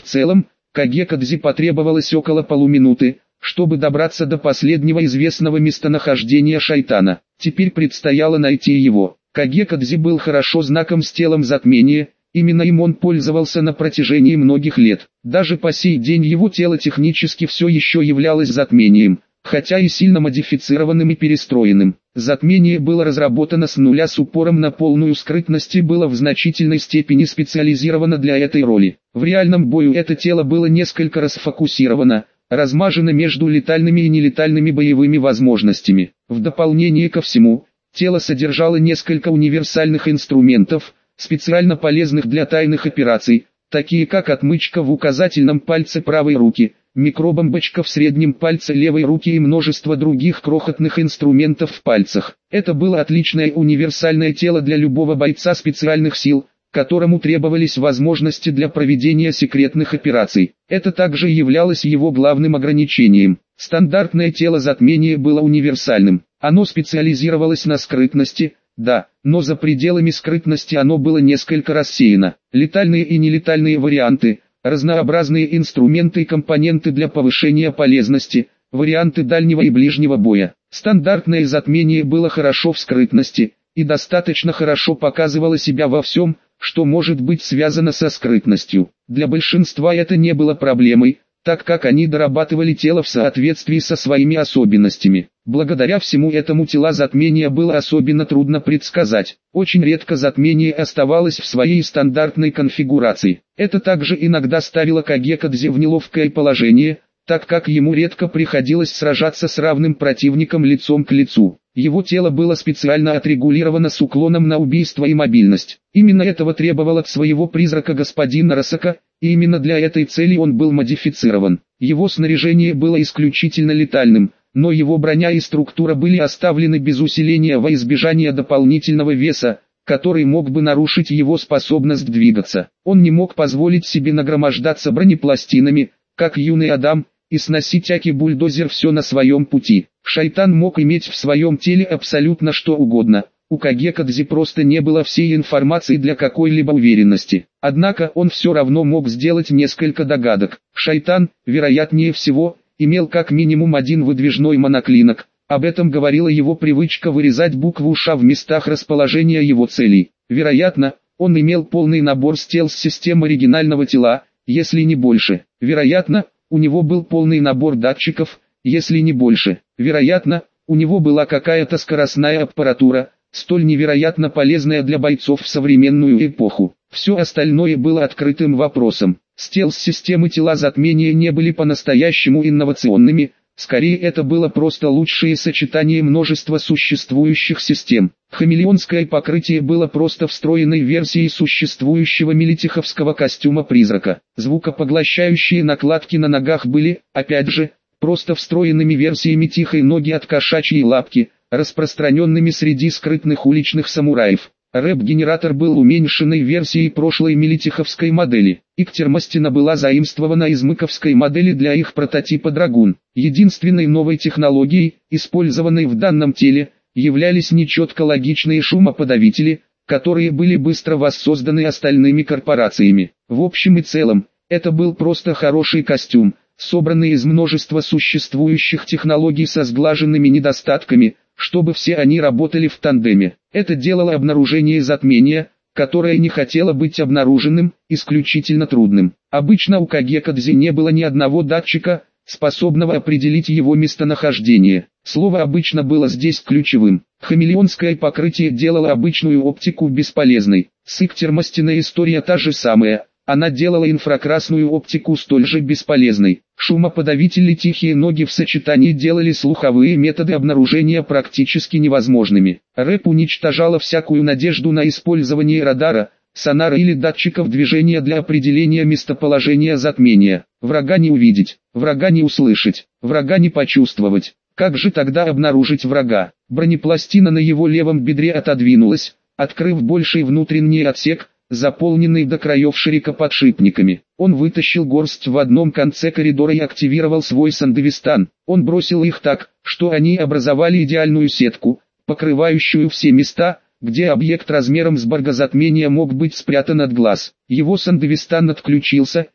целом, Кагекадзе потребовалось около полуминуты, чтобы добраться до последнего известного местонахождения шайтана. Теперь предстояло найти его. Кагекадзе был хорошо знаком с телом затмения, именно им он пользовался на протяжении многих лет. Даже по сей день его тело технически все еще являлось затмением, хотя и сильно модифицированным и перестроенным. Затмение было разработано с нуля с упором на полную скрытность и было в значительной степени специализировано для этой роли. В реальном бою это тело было несколько расфокусировано, размажено между летальными и нелетальными боевыми возможностями. В дополнение ко всему, тело содержало несколько универсальных инструментов, специально полезных для тайных операций, такие как отмычка в указательном пальце правой руки, микробомбочка в среднем пальце левой руки и множество других крохотных инструментов в пальцах. Это было отличное универсальное тело для любого бойца специальных сил, которому требовались возможности для проведения секретных операций. Это также являлось его главным ограничением. Стандартное тело затмения было универсальным. Оно специализировалось на скрытности, да, но за пределами скрытности оно было несколько рассеяно. Летальные и нелетальные варианты, разнообразные инструменты и компоненты для повышения полезности, варианты дальнего и ближнего боя. Стандартное затмение было хорошо в скрытности, и достаточно хорошо показывало себя во всем, что может быть связано со скрытностью. Для большинства это не было проблемой, так как они дорабатывали тело в соответствии со своими особенностями. Благодаря всему этому тела затмения было особенно трудно предсказать. Очень редко затмение оставалось в своей стандартной конфигурации. Это также иногда ставило Кагекадзе в неловкое положение, так как ему редко приходилось сражаться с равным противником лицом к лицу. Его тело было специально отрегулировано с уклоном на убийство и мобильность. Именно этого требовал от своего призрака господин Арасака, и именно для этой цели он был модифицирован. Его снаряжение было исключительно летальным, но его броня и структура были оставлены без усиления во избежание дополнительного веса, который мог бы нарушить его способность двигаться. Он не мог позволить себе нагромождаться бронепластинами, как юный Адам, и сносить аки-бульдозер все на своем пути. Шайтан мог иметь в своем теле абсолютно что угодно. У Кагекадзе просто не было всей информации для какой-либо уверенности. Однако он все равно мог сделать несколько догадок. Шайтан, вероятнее всего, имел как минимум один выдвижной моноклинок. Об этом говорила его привычка вырезать букву «Ш» в местах расположения его целей. Вероятно, он имел полный набор стелс-систем оригинального тела, если не больше. Вероятно, у него был полный набор датчиков, если не больше. Вероятно, у него была какая-то скоростная аппаратура, столь невероятно полезная для бойцов в современную эпоху. Все остальное было открытым вопросом. Стелс-системы тела затмения не были по-настоящему инновационными, скорее это было просто лучшее сочетание множества существующих систем. Хамелеонское покрытие было просто встроенной версией существующего милитиховского костюма призрака. Звукопоглощающие накладки на ногах были, опять же, просто встроенными версиями тихой ноги от кошачьей лапки, распространенными среди скрытных уличных самураев. Рэп-генератор был уменьшенной версией прошлой милитиховской модели. Иктермастина была заимствована из мыковской модели для их прототипа Драгун. Единственной новой технологией, использованной в данном теле, являлись нечетко логичные шумоподавители, которые были быстро воссозданы остальными корпорациями. В общем и целом, это был просто хороший костюм, собранный из множества существующих технологий со сглаженными недостатками, чтобы все они работали в тандеме. Это делало обнаружение затмения, которое не хотело быть обнаруженным, исключительно трудным. Обычно у Кагекадзе не было ни одного датчика, способного определить его местонахождение. Слово «обычно» было здесь ключевым. Хамелеонское покрытие делало обычную оптику бесполезной. С иктермастиной история та же самая. Она делала инфракрасную оптику столь же бесполезной. Шумоподавители тихие ноги в сочетании делали слуховые методы обнаружения практически невозможными. РЭП уничтожала всякую надежду на использование радара, сонара или датчиков движения для определения местоположения затмения. Врага не увидеть, врага не услышать, врага не почувствовать. Как же тогда обнаружить врага? Бронепластина на его левом бедре отодвинулась, открыв больший внутренний отсек, заполненный до краев широкоподшипниками. Он вытащил горсть в одном конце коридора и активировал свой сандевистан. Он бросил их так, что они образовали идеальную сетку, покрывающую все места, где объект размером с баргозатмения мог быть спрятан от глаз. Его сандевистан отключился,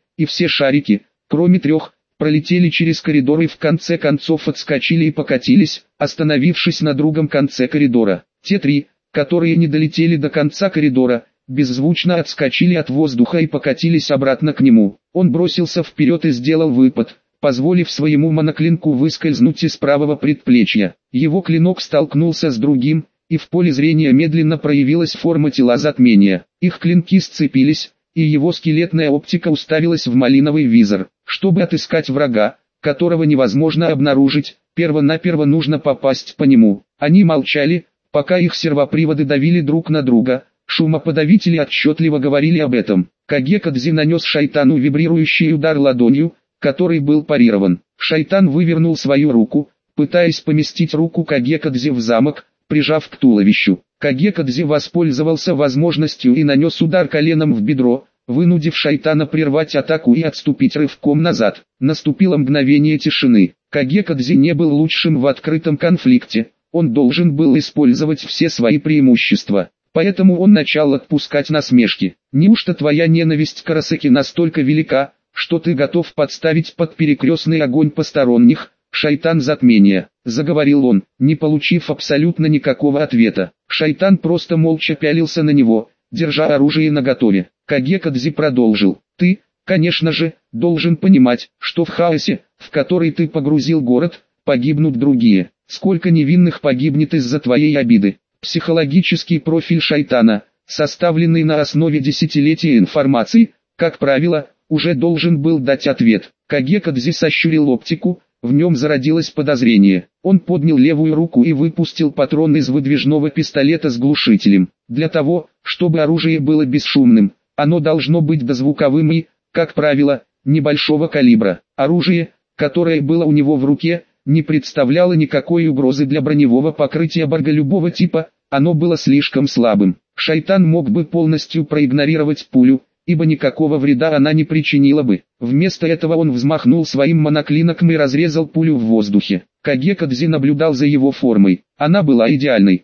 и все шарики, кроме 3, пролетели через коридор и в конце концов отскочили и покатились, остановившись на другом конце коридора. Те 3, которые не долетели до конца коридора, беззвучно отскочили от воздуха и покатились обратно к нему. Он бросился вперед и сделал выпад, позволив своему моноклинку выскользнуть из правого предплечья. Его клинок столкнулся с другим, и в поле зрения медленно проявилась форма тела затмения. Их клинки сцепились, и его скелетная оптика уставилась в малиновый визор. Чтобы отыскать врага, которого невозможно обнаружить, перво-наперво нужно попасть по нему. Они молчали, пока их сервоприводы давили друг на друга. Шумоподавители отчетливо говорили об этом. Кагекадзе нанес Шайтану вибрирующий удар ладонью, который был парирован. Шайтан вывернул свою руку, пытаясь поместить руку Кагекадзе в замок, прижав к туловищу. Кагекадзе воспользовался возможностью и нанес удар коленом в бедро, вынудив Шайтана прервать атаку и отступить рывком назад. Наступило мгновение тишины. Кагекадзе не был лучшим в открытом конфликте, он должен был использовать все свои преимущества. Поэтому он начал отпускать насмешки. «Неужто твоя ненависть к Арасаки настолько велика, что ты готов подставить под перекрестный огонь посторонних, шайтан затмения?» — заговорил он, не получив абсолютно никакого ответа. Шайтан просто молча пялился на него, держа оружие наготове. Кагекадзе продолжил: «Ты, конечно же, должен понимать, что в хаосе, в который ты погрузил город, погибнут другие. Сколько невинных погибнет из-за твоей обиды». Психологический профиль шайтана, составленный на основе десятилетия информации, как правило, уже должен был дать ответ. Кагекадзе сощурил оптику, в нем зародилось подозрение. Он поднял левую руку и выпустил патрон из выдвижного пистолета с глушителем. Для того, чтобы оружие было бесшумным, оно должно быть дозвуковым и, как правило, небольшого калибра. Оружие, которое было у него в руке, не представляло никакой угрозы для броневого покрытия Барга любого типа, оно было слишком слабым. Шайтан мог бы полностью проигнорировать пулю, ибо никакого вреда она не причинила бы. Вместо этого он взмахнул своим моноклиноком и разрезал пулю в воздухе. Кагекадзе наблюдал за его формой. Она была идеальной,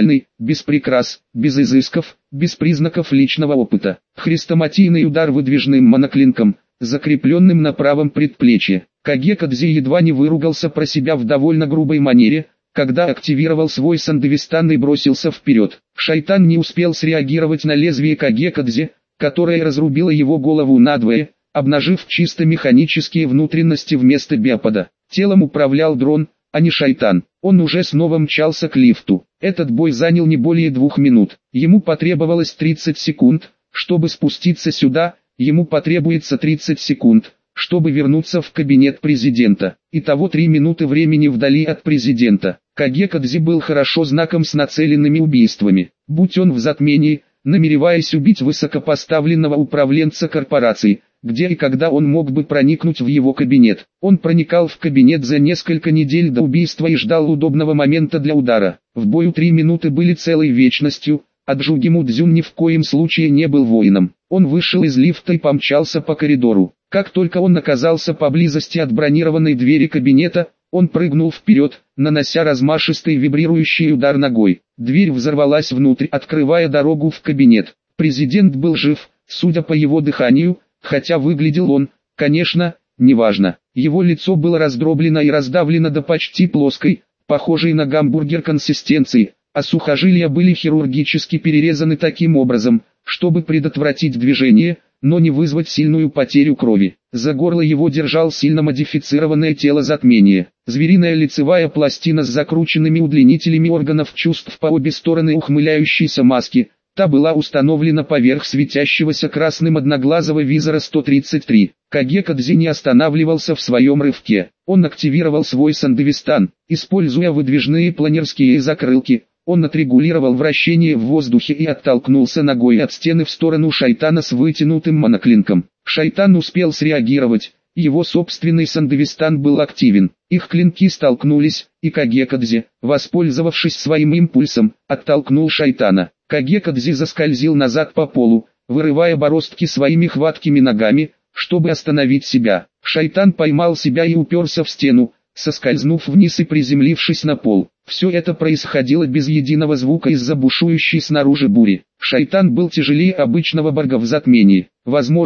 без прикрас, без изысков, без признаков личного опыта. Хрестоматийный удар выдвижным моноклинком, закрепленным на правом предплечье. Кагекадзе едва не выругался про себя в довольно грубой манере, когда активировал свой сандевистан и бросился вперед. Шайтан не успел среагировать на лезвие Кагекадзе, которое разрубило его голову надвое, обнажив чисто механические внутренности вместо биопода. Телом управлял дрон, а не шайтан. Он уже снова мчался к лифту. Этот бой занял не более 2 минут. Ему потребовалось 30 секунд, чтобы спуститься сюда, ему потребуется 30 секунд, чтобы вернуться в кабинет президента. Итого 3 минуты времени вдали от президента. Кагекадзе был хорошо знаком с нацеленными убийствами. Будь он в затмении, намереваясь убить высокопоставленного управленца корпорации, где и когда он мог бы проникнуть в его кабинет. Он проникал в кабинет за несколько недель до убийства и ждал удобного момента для удара. В бою 3 минуты были целой вечностью, а Джугиму Дзюн ни в коем случае не был воином. Он вышел из лифта и помчался по коридору. Как только он оказался поблизости от бронированной двери кабинета, он прыгнул вперед, нанося размашистый вибрирующий удар ногой. Дверь взорвалась внутрь, открывая дорогу в кабинет. Президент был жив, судя по его дыханию, хотя выглядел он, конечно, неважно. Его лицо было раздроблено и раздавлено до почти плоской, похожей на гамбургер консистенции, а сухожилия были хирургически перерезаны таким образом, чтобы предотвратить движение, но не вызвать сильную потерю крови. За горло его держал сильно модифицированное тело затмения. Звериная лицевая пластина с закрученными удлинителями органов чувств по обе стороны ухмыляющейся маски. Та была установлена поверх светящегося красным одноглазого визора 133. Кагекадзе не останавливался в своем рывке. Он активировал свой сандевистан, используя выдвижные планерские закрылки. Он отрегулировал вращение в воздухе и оттолкнулся ногой от стены в сторону шайтана с вытянутым моноклинком. Шайтан успел среагировать, его собственный сандевистан был активен. Их клинки столкнулись, и Кагекадзе, воспользовавшись своим импульсом, оттолкнул шайтана. Кагекадзе заскользил назад по полу, вырывая бороздки своими хваткими ногами, чтобы остановить себя. Шайтан поймал себя и уперся в стену, соскользнув вниз и приземлившись на пол. Все это происходило без единого звука из-за бушующей снаружи бури. Шайтан был тяжелее обычного Барга в затмении. Возможно,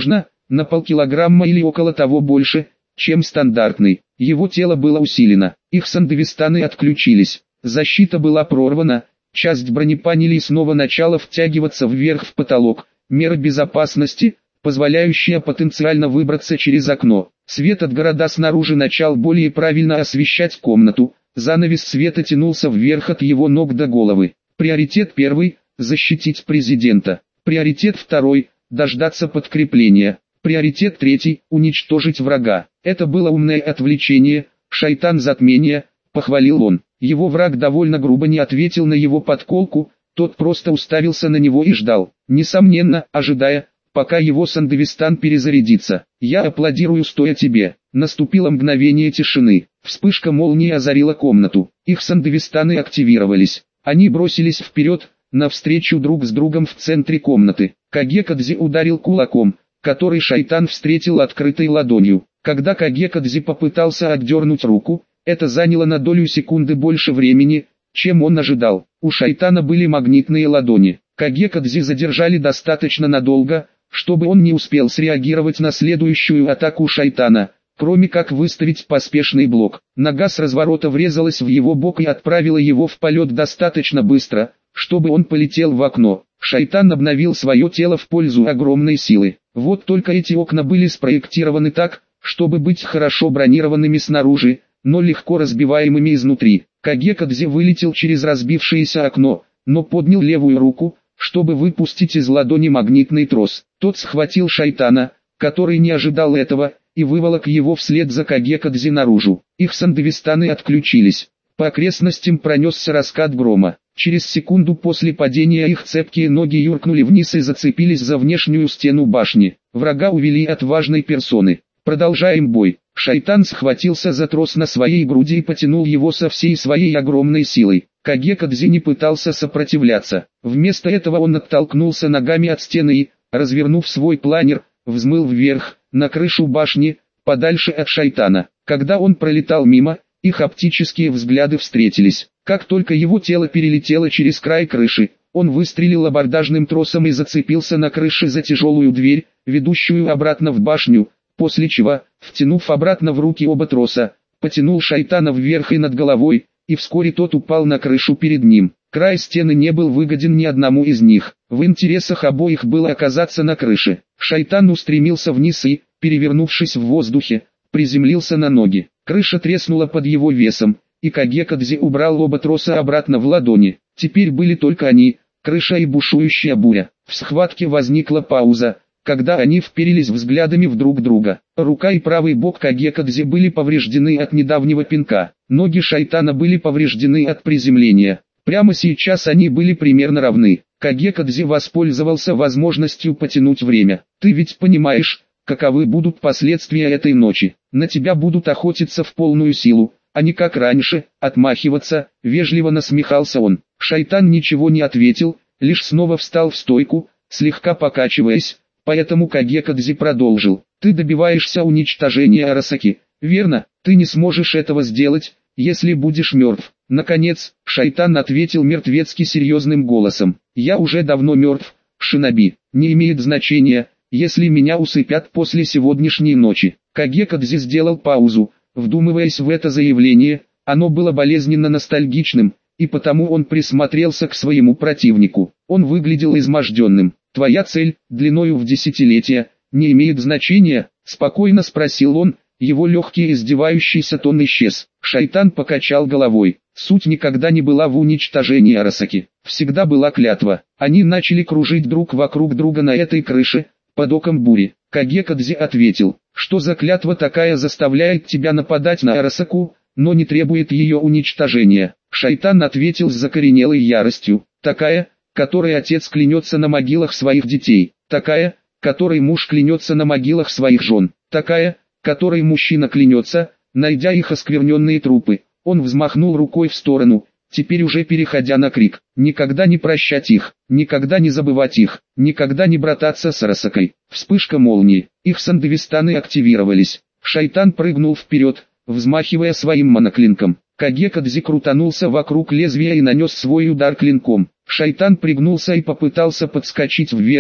на полкилограмма или около того больше, чем стандартный. Его тело было усилено, их сандевистаны отключились, защита была прорвана, часть бронепанелей снова начала втягиваться вверх в потолок, мера безопасности, позволяющая потенциально выбраться через окно. Свет от города снаружи начал более правильно освещать комнату, занавес света тянулся вверх от его ног до головы. Приоритет первый – защитить президента. Приоритет второй – дождаться подкрепления. Приоритет третий – уничтожить врага. Это было умное отвлечение, шайтан затмения, похвалил он. Его враг довольно грубо не ответил на его подколку, тот просто уставился на него и ждал, несомненно, ожидая, пока его сандевистан перезарядится. «Я аплодирую стоя тебе». Наступило мгновение тишины. Вспышка молнии озарила комнату. Их сандевистаны активировались. Они бросились вперед, навстречу друг с другом в центре комнаты. Кагекадзе ударил кулаком, который шайтан встретил открытой ладонью. Когда Кагекадзе попытался отдернуть руку, это заняло на долю секунды больше времени, чем он ожидал. У шайтана были магнитные ладони. Кагекадзе задержали достаточно надолго, чтобы он не успел среагировать на следующую атаку шайтана, кроме как выставить поспешный блок. Нога с разворота врезалась в его бок и отправила его в полет достаточно быстро, чтобы он полетел в окно. Шайтан обновил свое тело в пользу огромной силы. Вот только эти окна были спроектированы так, чтобы быть хорошо бронированными снаружи, но легко разбиваемыми изнутри. Кагекадзе вылетел через разбившееся окно, но поднял левую руку, чтобы выпустить из ладони магнитный трос. Тот схватил шайтана, который не ожидал этого, и выволок его вслед за Кагекадзе наружу. Их сандевистаны отключились. По окрестностям пронесся раскат грома. Через секунду после падения их цепкие ноги юркнули вниз и зацепились за внешнюю стену башни. Врага увели от важной персоны. Продолжаем бой. Шайтан схватился за трос на своей груди и потянул его со всей своей огромной силой. Кагекадзе не пытался сопротивляться. Вместо этого он оттолкнулся ногами от стены и, развернув свой планер, взмыл вверх, на крышу башни, подальше от шайтана. Когда он пролетал мимо, их оптические взгляды встретились. Как только его тело перелетело через край крыши, он выстрелил абордажным тросом и зацепился на крыше за тяжелую дверь, ведущую обратно в башню, после чего, втянув обратно в руки оба троса, потянул шайтана вверх и над головой, и вскоре тот упал на крышу перед ним. Край стены не был выгоден ни одному из них. В интересах обоих было оказаться на крыше. Шайтан устремился вниз и, перевернувшись в воздухе, приземлился на ноги. Крыша треснула под его весом, и Кагекадзе убрал оба троса обратно в ладони. Теперь были только они, крыша и бушующая буря. В схватке возникла пауза, когда они вперились взглядами в друг друга. Рука и правый бок Кагекадзе были повреждены от недавнего пинка. Ноги шайтана были повреждены от приземления. Прямо сейчас они были примерно равны. Кагекадзе воспользовался возможностью потянуть время. «Ты ведь понимаешь, каковы будут последствия этой ночи? На тебя будут охотиться в полную силу, а не как раньше, отмахиваться», — вежливо насмехался он. Шайтан ничего не ответил, лишь снова встал в стойку, слегка покачиваясь, поэтому Кагекадзе продолжил. «Ты добиваешься уничтожения Арасаки, верно? Ты не сможешь этого сделать, если будешь мертв». Наконец, шайтан ответил мертвецки серьезным голосом. «Я уже давно мертв, шиноби. Не имеет значения, если меня усыпят после сегодняшней ночи». Кагекадзе сделал паузу, вдумываясь в это заявление. Оно было болезненно ностальгичным, и потому он присмотрелся к своему противнику. Он выглядел изможденным. «Твоя цель, длиною в десятилетия, не имеет значения?» — спокойно спросил он. Его легкий издевающийся тон исчез. Шайтан покачал головой. Суть никогда не была в уничтожении Арасаки. Всегда была клятва. Они начали кружить друг вокруг друга на этой крыше, под оком бури. Кагекадзе ответил, что за клятва такая заставляет тебя нападать на Арасаку, но не требует ее уничтожения. Шайтан ответил с закоренелой яростью. Такая, которой отец клянется на могилах своих детей. Такая, которой муж клянется на могилах своих жен. Такая, которой мужчина клянется, найдя их оскверненные трупы. Он взмахнул рукой в сторону, теперь уже переходя на крик. Никогда не прощать их, никогда не забывать их, никогда не брататься с Арасакой. Вспышка молнии, их сандевистаны активировались. Шайтан прыгнул вперед, взмахивая своим моноклинком. Кагекадзе крутанулся вокруг лезвия и нанес свой удар клинком. Шайтан пригнулся и попытался подскочить вверх,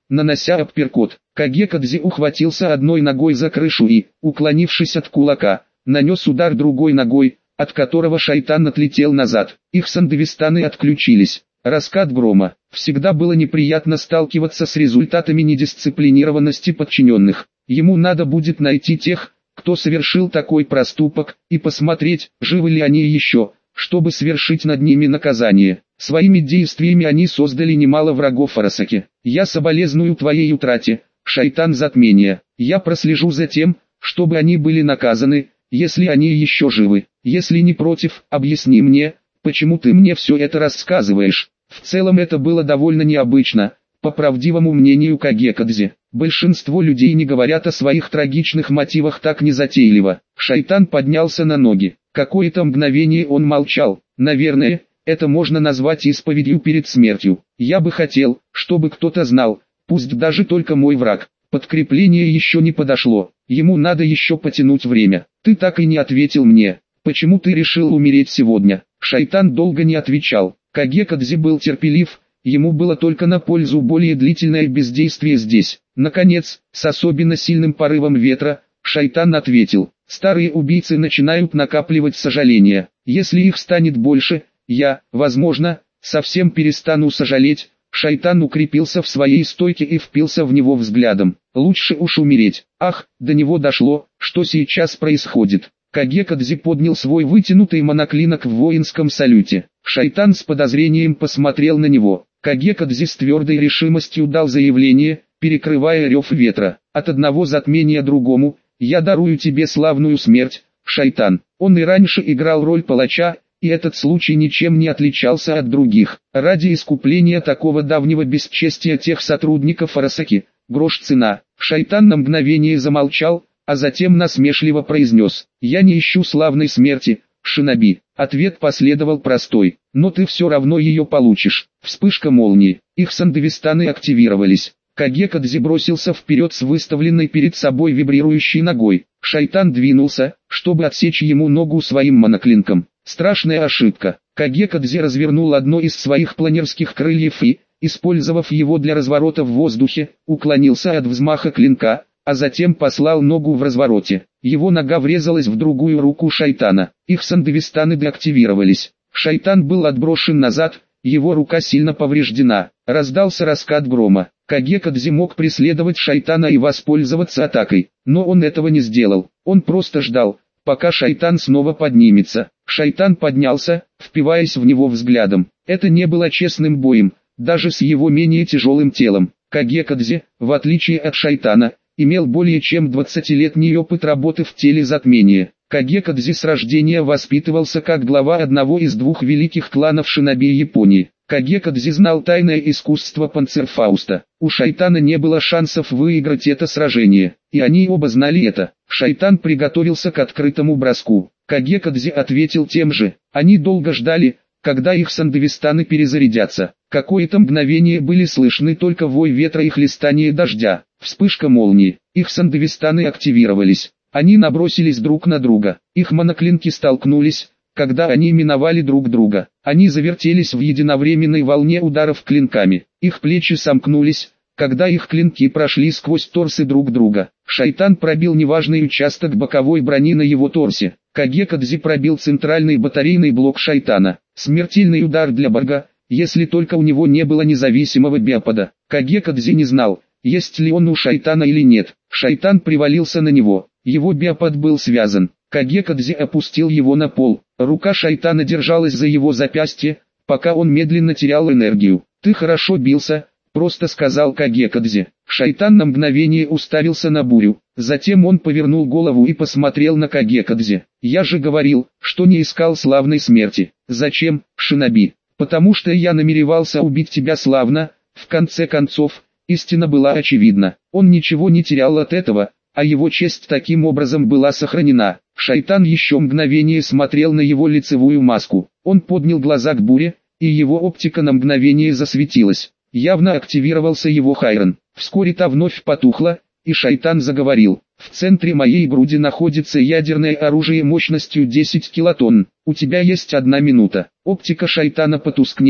нанося апперкот. Кагекадзе ухватился одной ногой за крышу и, уклонившись от кулака, нанес удар другой ногой, от которого шайтан отлетел назад. Их сандевистаны отключились. Раскат грома. Всегда было неприятно сталкиваться с результатами недисциплинированности подчиненных. Ему надо будет найти тех, кто совершил такой проступок, и посмотреть, живы ли они еще, чтобы совершить над ними наказание. Своими действиями они создали немало врагов Арасаки. Я соболезную твоей утрате, шайтан затмения. Я прослежу за тем, чтобы они были наказаны, если они еще живы. Если не против, объясни мне, почему ты мне все это рассказываешь. В целом это было довольно необычно, по правдивому мнению Кагекадзе. Большинство людей не говорят о своих трагичных мотивах так незатейливо. Шайтан поднялся на ноги. Какое-то мгновение он молчал. Наверное, это можно назвать исповедью перед смертью. Я бы хотел, чтобы кто-то знал, пусть даже только мой враг. Подкрепление еще не подошло. Ему надо еще потянуть время. Ты так и не ответил мне. Почему ты решил умереть сегодня? Шайтан долго не отвечал. Кагекадзе был терпелив. Ему было только на пользу более длительное бездействие здесь. Наконец, с особенно сильным порывом ветра, шайтан ответил: старые убийцы начинают накапливать сожаления. Если их станет больше, я, возможно, совсем перестану сожалеть. Шайтан укрепился в своей стойке и впился в него взглядом. Лучше уж умереть. Ах, до него дошло, что сейчас происходит. Кагекадзе поднял свой вытянутый моноклинок в воинском салюте. Шайтан с подозрением посмотрел на него. Кагекадзе с твердой решимостью дал заявление, перекрывая рев ветра. От одного затмения другому, я дарую тебе славную смерть, шайтан. Он и раньше играл роль палача, и этот случай ничем не отличался от других. Ради искупления такого давнего бесчестия тех сотрудников Арасаки, грош цена. Шайтан на мгновение замолчал, а затем насмешливо произнес: «Я не ищу славной смерти, шиноби». Ответ последовал простой: «Но ты все равно ее получишь». Вспышка молнии. Их сандевистаны активировались. Кагекадзе бросился вперед с выставленной перед собой вибрирующей ногой. Шайтан двинулся, чтобы отсечь ему ногу своим моноклинком. Страшная ошибка. Кагекадзе развернул одно из своих планерских крыльев и, использовав его для разворота в воздухе, уклонился от взмаха клинка, а затем послал ногу в развороте. Его нога врезалась в другую руку шайтана. Их сандевистаны деактивировались. Шайтан был отброшен назад, его рука сильно повреждена. Раздался раскат грома. Кагекадзе мог преследовать шайтана и воспользоваться атакой, но он этого не сделал. Он просто ждал, пока шайтан снова поднимется. Шайтан поднялся, впиваясь в него взглядом. Это не было честным боем, даже с его менее тяжелым телом. Кагекадзе, в отличие от шайтана, имел более чем 20-летний опыт работы в теле затмения. Кагекадзе с рождения воспитывался как глава одного из двух великих кланов шиноби Японии. Кагекадзе знал тайное искусство панцерфауста. У шайтана не было шансов выиграть это сражение, и они оба знали это. Шайтан приготовился к открытому броску. Кагекадзе ответил тем же. Они долго ждали, когда их сандевистаны перезарядятся. Какое-то мгновение были слышны только вой ветра и хлестание дождя. Вспышка молнии. Их сандевистаны активировались. Они набросились друг на друга. Их моноклинки столкнулись, когда они миновали друг друга. Они завертелись в единовременной волне ударов клинками. Их плечи сомкнулись, когда их клинки прошли сквозь торсы друг друга. Шайтан пробил неважный участок боковой брони на его торсе. Кагекадзе пробил центральный батарейный блок шайтана. Смертельный удар для бога, если только у него не было независимого биопода. Кагекадзе не знал, есть ли он у шайтана или нет. Шайтан привалился на него. Его биопод был связан. Кагекадзе опустил его на пол. Рука шайтана держалась за его запястье, пока он медленно терял энергию. «Ты хорошо бился», — просто сказал Кагекадзе. Шайтан на мгновение уставился на бурю. Затем он повернул голову и посмотрел на Кагекадзе. «Я же говорил, что не искал славной смерти». «Зачем, шиноби?» «Потому что я намеревался убить тебя славно». В конце концов, истина была очевидна. Он ничего не терял от этого, а его честь таким образом была сохранена. Шайтан еще мгновение смотрел на его лицевую маску. Он поднял глаза к буре, и его оптика на мгновение засветилась. Явно активировался его хайрон. Вскоре та вновь потухла, и шайтан заговорил. «В центре моей груди находится ядерное оружие мощностью 10 килотонн. У тебя есть 1 минута». Оптика шайтана потускнела,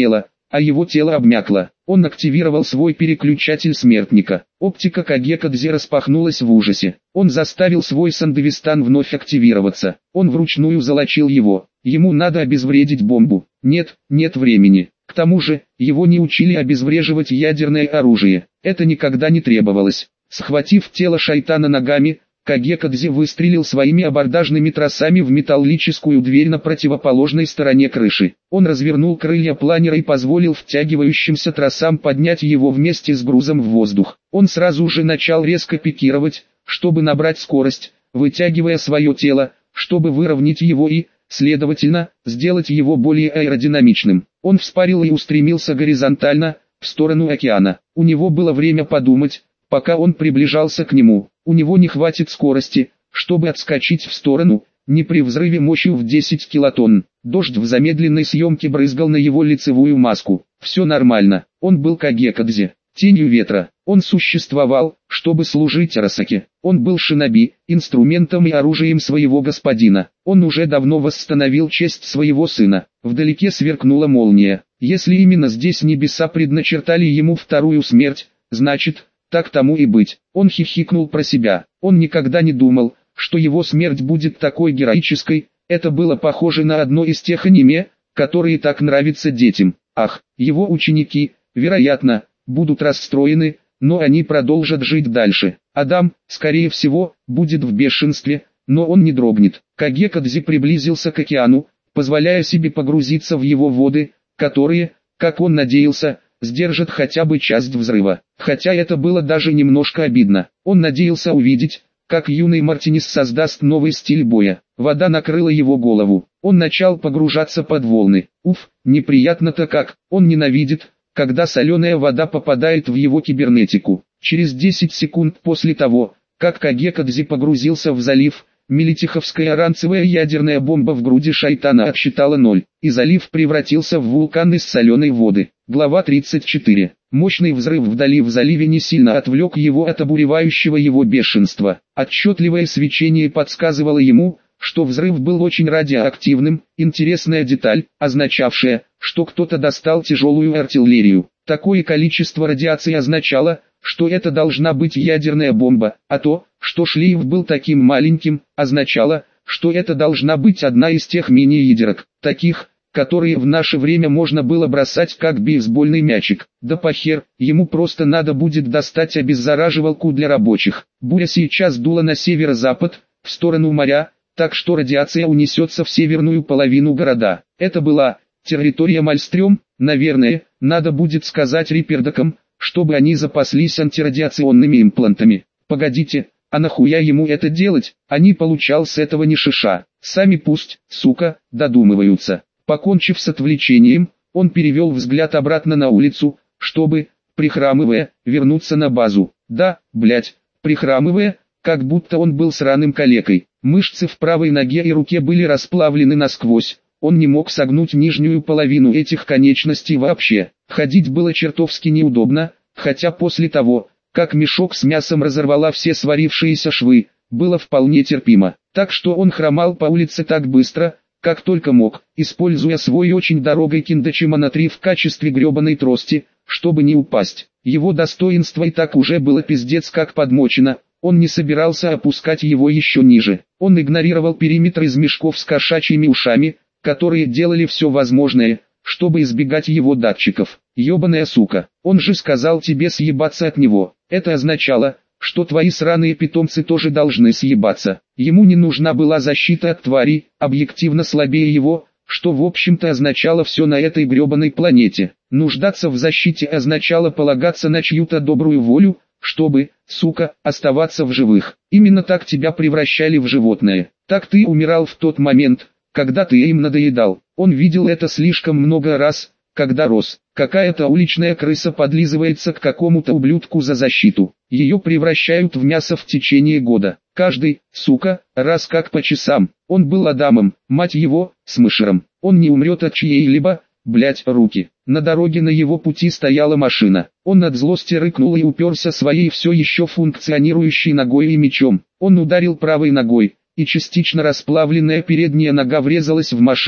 а его тело обмякло. Он активировал свой переключатель смертника. Оптика Кагекадзе распахнулась в ужасе. Он заставил свой Сандевистан вновь активироваться. Он вручную залочил его. Ему надо обезвредить бомбу. Нет времени. К тому же, его не учили обезвреживать ядерное оружие. Это никогда не требовалось. Схватив тело шайтана ногами, Кагекадзе выстрелил своими абордажными тросами в металлическую дверь на противоположной стороне крыши. Он развернул крылья планера и позволил втягивающимся тросам поднять его вместе с грузом в воздух. Он сразу же начал резко пикировать, чтобы набрать скорость, вытягивая свое тело, чтобы выровнять его и, следовательно, сделать его более аэродинамичным. Он вспарил и устремился горизонтально, в сторону океана. У него было время подумать, пока он приближался к нему. У него не хватит скорости, чтобы отскочить в сторону, не при взрыве мощью в 10 килотонн. Дождь в замедленной съемке брызгал на его лицевую маску. Все нормально, он был Кагекадзе, тенью ветра. Он существовал, чтобы служить Арасаке. Он был шиноби, инструментом и оружием своего господина. Он уже давно восстановил честь своего сына. Вдалеке сверкнула молния. Если именно здесь небеса предначертали ему вторую смерть, значит, так тому и быть. Он хихикнул про себя. Он никогда не думал, что его смерть будет такой героической. Это было похоже на одно из тех аниме, которые так нравятся детям. Ах, его ученики, вероятно, будут расстроены, но они продолжат жить дальше. Адам, скорее всего, будет в бешенстве, но он не дрогнет. Кагекадзе приблизился к океану, позволяя себе погрузиться в его воды, которые, как он надеялся, сдержат хотя бы часть взрыва. Хотя это было даже немножко обидно. Он надеялся увидеть, как юный Мартинес создаст новый стиль боя. Вода накрыла его голову. Он начал погружаться под волны. Уф, неприятно-то как. Он ненавидит, когда соленая вода попадает в его кибернетику. Через 10 секунд после того, как Кагекадзе погрузился в залив, мелитиховская ранцевая ядерная бомба в груди шайтана отсчитала 0, и залив превратился в вулкан из соленой воды. Глава 34. Мощный взрыв вдали в заливе не сильно отвлек его от обуревающего его бешенства. Отчетливое свечение подсказывало ему, что взрыв был очень радиоактивным. Интересная деталь, означавшая, что кто-то достал тяжелую артиллерию. Такое количество радиации означало, что это должна быть ядерная бомба, а то, что шлейф был таким маленьким, означало, что это должна быть одна из тех мини-ядерок, таких, которые в наше время можно было бросать как бейсбольный мячик. Да похер, ему просто надо будет достать обеззараживалку для рабочих. Буря сейчас дула на северо-запад, в сторону моря, так что радиация унесется в северную половину города. Это была территория Мальстрём, наверное, надо будет сказать Рипердакам, чтобы они запаслись антирадиационными имплантами. Погодите, а нахуя ему это делать? Они получал с этого ни шиша. Сами пусть, сука, додумываются. Покончив с отвлечением, он перевел взгляд обратно на улицу, чтобы, прихрамывая, вернуться на базу. Да, блять, прихрамывая, как будто он был сраным калекой. Мышцы в правой ноге и руке были расплавлены насквозь. Он не мог согнуть нижнюю половину этих конечностей вообще. Ходить было чертовски неудобно, хотя после того, как мешок с мясом разорвала все сварившиеся швы, было вполне терпимо. Так что он хромал по улице так быстро, как только мог, используя свой очень дорогой киндачимонатри в качестве гребаной трости, чтобы не упасть. Его достоинство и так уже было пиздец как подмочено. Он не собирался опускать его еще ниже. Он игнорировал периметр из мешков с кошачьими ушами, которые делали все возможное, чтобы избегать его датчиков. Ёбаная сука, он же сказал тебе съебаться от него. Это означало, что твои сраные питомцы тоже должны съебаться. Ему не нужна была защита от тварей, объективно слабее его, что в общем-то означало все на этой гребаной планете. Нуждаться в защите означало полагаться на чью-то добрую волю, чтобы, сука, оставаться в живых. Именно так тебя превращали в животное. Так ты умирал в тот момент, когда ты им надоедал. Он видел это слишком много раз, когда рос. Какая-то уличная крыса подлизывается к какому-то ублюдку за защиту. Ее превращают в мясо в течение года. Каждый, сука, раз как по часам. Он был Адамом, мать его, с мышером. Он не умрет от чьей-либо, блять, руки. На дороге на его пути стояла машина. Он от злости рыкнул и уперся своей все еще функционирующей ногой и мечом. Он ударил правой ногой, и частично расплавленная передняя нога врезалась в машину,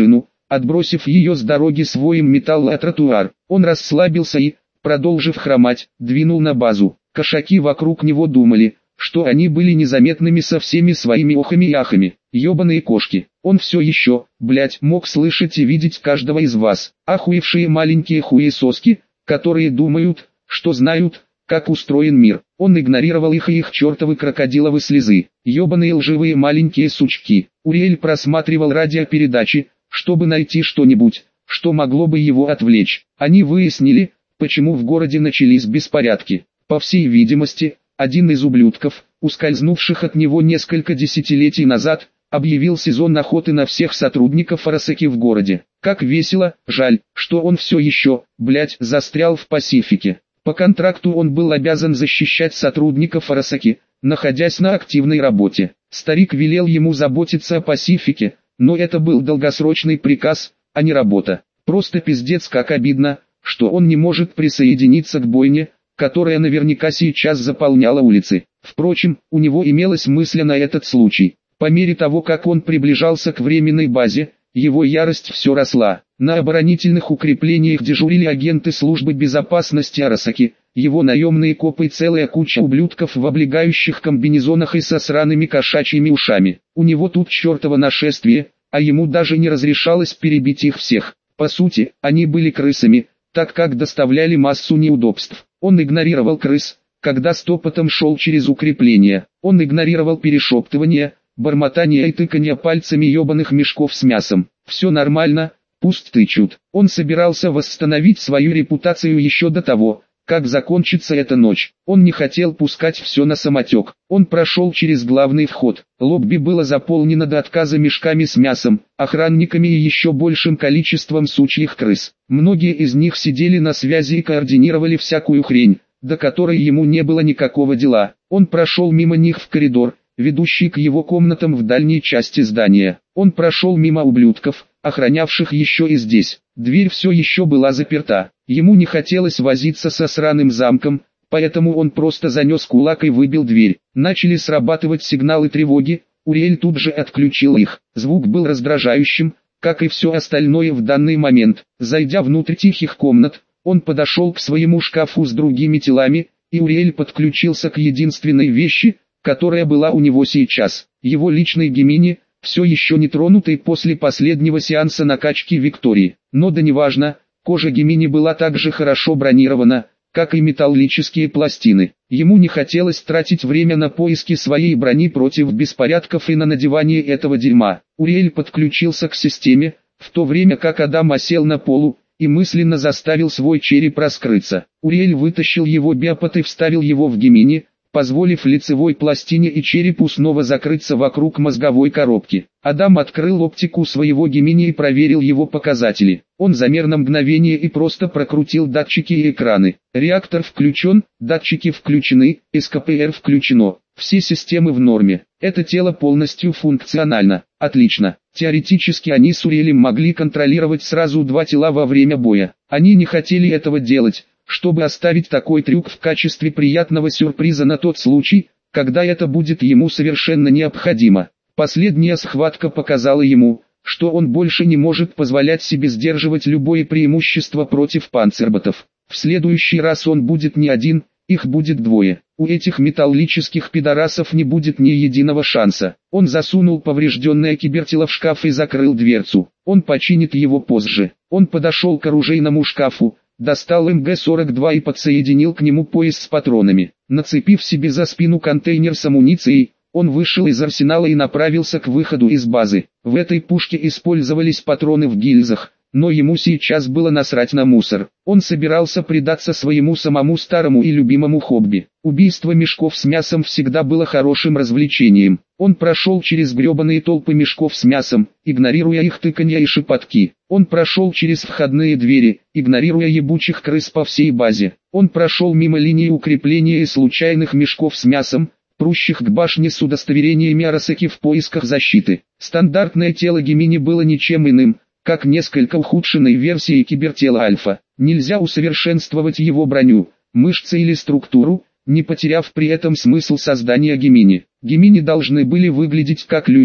отбросив ее с дороги своим металла о тротуар. Он расслабился и, продолжив хромать, двинул на базу. Кошаки вокруг него думали, что они были незаметными со всеми своими охами и ахами. Ёбаные кошки. Он все еще, мог слышать и видеть каждого из вас. Охуевшие маленькие хуесоски, которые думают, что знают, как устроен мир. Он игнорировал их и их чертовы крокодиловы слезы. Ёбаные лживые маленькие сучки. Уриэль просматривал радиопередачи, чтобы найти что-нибудь, что могло бы его отвлечь. Они выяснили, почему в городе начались беспорядки. По всей видимости, один из ублюдков, ускользнувших от него несколько десятилетий назад, объявил сезон охоты на всех сотрудников Арасаки в городе. Как весело, жаль, что он все еще, застрял в Пасифике. По контракту он был обязан защищать сотрудников Арасаки, находясь на активной работе. Старик велел ему заботиться о Пасифике, но это был долгосрочный приказ, а не работа. Просто пиздец как обидно, что он не может присоединиться к бойне, которая наверняка сейчас заполняла улицы. Впрочем, у него имелась мысль на этот случай. По мере того, как он приближался к временной базе, его ярость все росла. На оборонительных укреплениях дежурили агенты службы безопасности Арасаки, его наемные копы и целая куча ублюдков в облегающих комбинезонах и со сраными кошачьими ушами. У него тут чертово нашествие, а ему даже не разрешалось перебить их всех. По сути, они были крысами, так как доставляли массу неудобств. Он игнорировал крыс, когда стопотом шел через укрепления. Он игнорировал перешептывания, бормотание и тыканье пальцами ебаных мешков с мясом. Все нормально, пусть тычут. Он собирался восстановить свою репутацию еще до того, как закончится эта ночь. Он не хотел пускать все на самотек. Он прошел через главный вход. Лобби было заполнено до отказа мешками с мясом, охранниками и еще большим количеством сучьих крыс. Многие из них сидели на связи и координировали всякую хрень, до которой ему не было никакого дела. Он прошел мимо них в коридор, ведущий к его комнатам в дальней части здания. Он прошел мимо ублюдков, охранявших еще и здесь. Дверь все еще была заперта. Ему не хотелось возиться со сраным замком, поэтому он просто занес кулак и выбил дверь. Начали срабатывать сигналы тревоги, Уриэль тут же отключил их. Звук был раздражающим, как и все остальное в данный момент. Зайдя внутрь тихих комнат, он подошел к своему шкафу с другими телами, и Уриэль подключился к единственной вещи, которая была у него сейчас. Его личной гемини, все еще не тронутой после последнего сеанса накачки Виктории. Но да неважно, кожа гемини была также хорошо бронирована, как и металлические пластины. Ему не хотелось тратить время на поиски своей брони против беспорядков и на надевание этого дерьма. Уриэль подключился к системе, в то время как Адам осел на полу, и мысленно заставил свой череп раскрыться. Уриэль вытащил его биопод и вставил его в гемини, позволив лицевой пластине и черепу снова закрыться вокруг мозговой коробки. Адам открыл оптику своего гемини и проверил его показатели. Он замер на мгновение и просто прокрутил датчики и экраны. Реактор включен, датчики включены, СКПР включено. Все системы в норме. Это тело полностью функционально. Отлично. Теоретически они с Уриэлем могли контролировать сразу два тела во время боя. Они не хотели этого делать, чтобы оставить такой трюк в качестве приятного сюрприза на тот случай, когда это будет ему совершенно необходимо. Последняя схватка показала ему, что он больше не может позволять себе сдерживать любое преимущество против панцерботов. В следующий раз он будет не один, их будет двое. У этих металлических пидорасов не будет ни единого шанса. Он засунул поврежденное кибертело в шкаф и закрыл дверцу. Он починит его позже. Он подошел к оружейному шкафу, достал МГ-42 и подсоединил к нему пояс с патронами. Нацепив себе за спину контейнер с амуницией, он вышел из арсенала и направился к выходу из базы. В этой пушке использовались патроны в гильзах, но ему сейчас было насрать на мусор. Он собирался предаться своему самому старому и любимому хобби. Убийство мешков с мясом всегда было хорошим развлечением. Он прошел через гребаные толпы мешков с мясом, игнорируя их тыканья и шепотки. Он прошел через входные двери, игнорируя ебучих крыс по всей базе. Он прошел мимо линии укрепления и случайных мешков с мясом, прущих к башне с удостоверениями Арасаки в поисках защиты. Стандартное тело гемини было ничем иным, как несколько ухудшенной версией кибертела Альфа. Нельзя усовершенствовать его броню, мышцы или структуру, не потеряв при этом смысл создания гемини. Гемини должны были выглядеть как люди,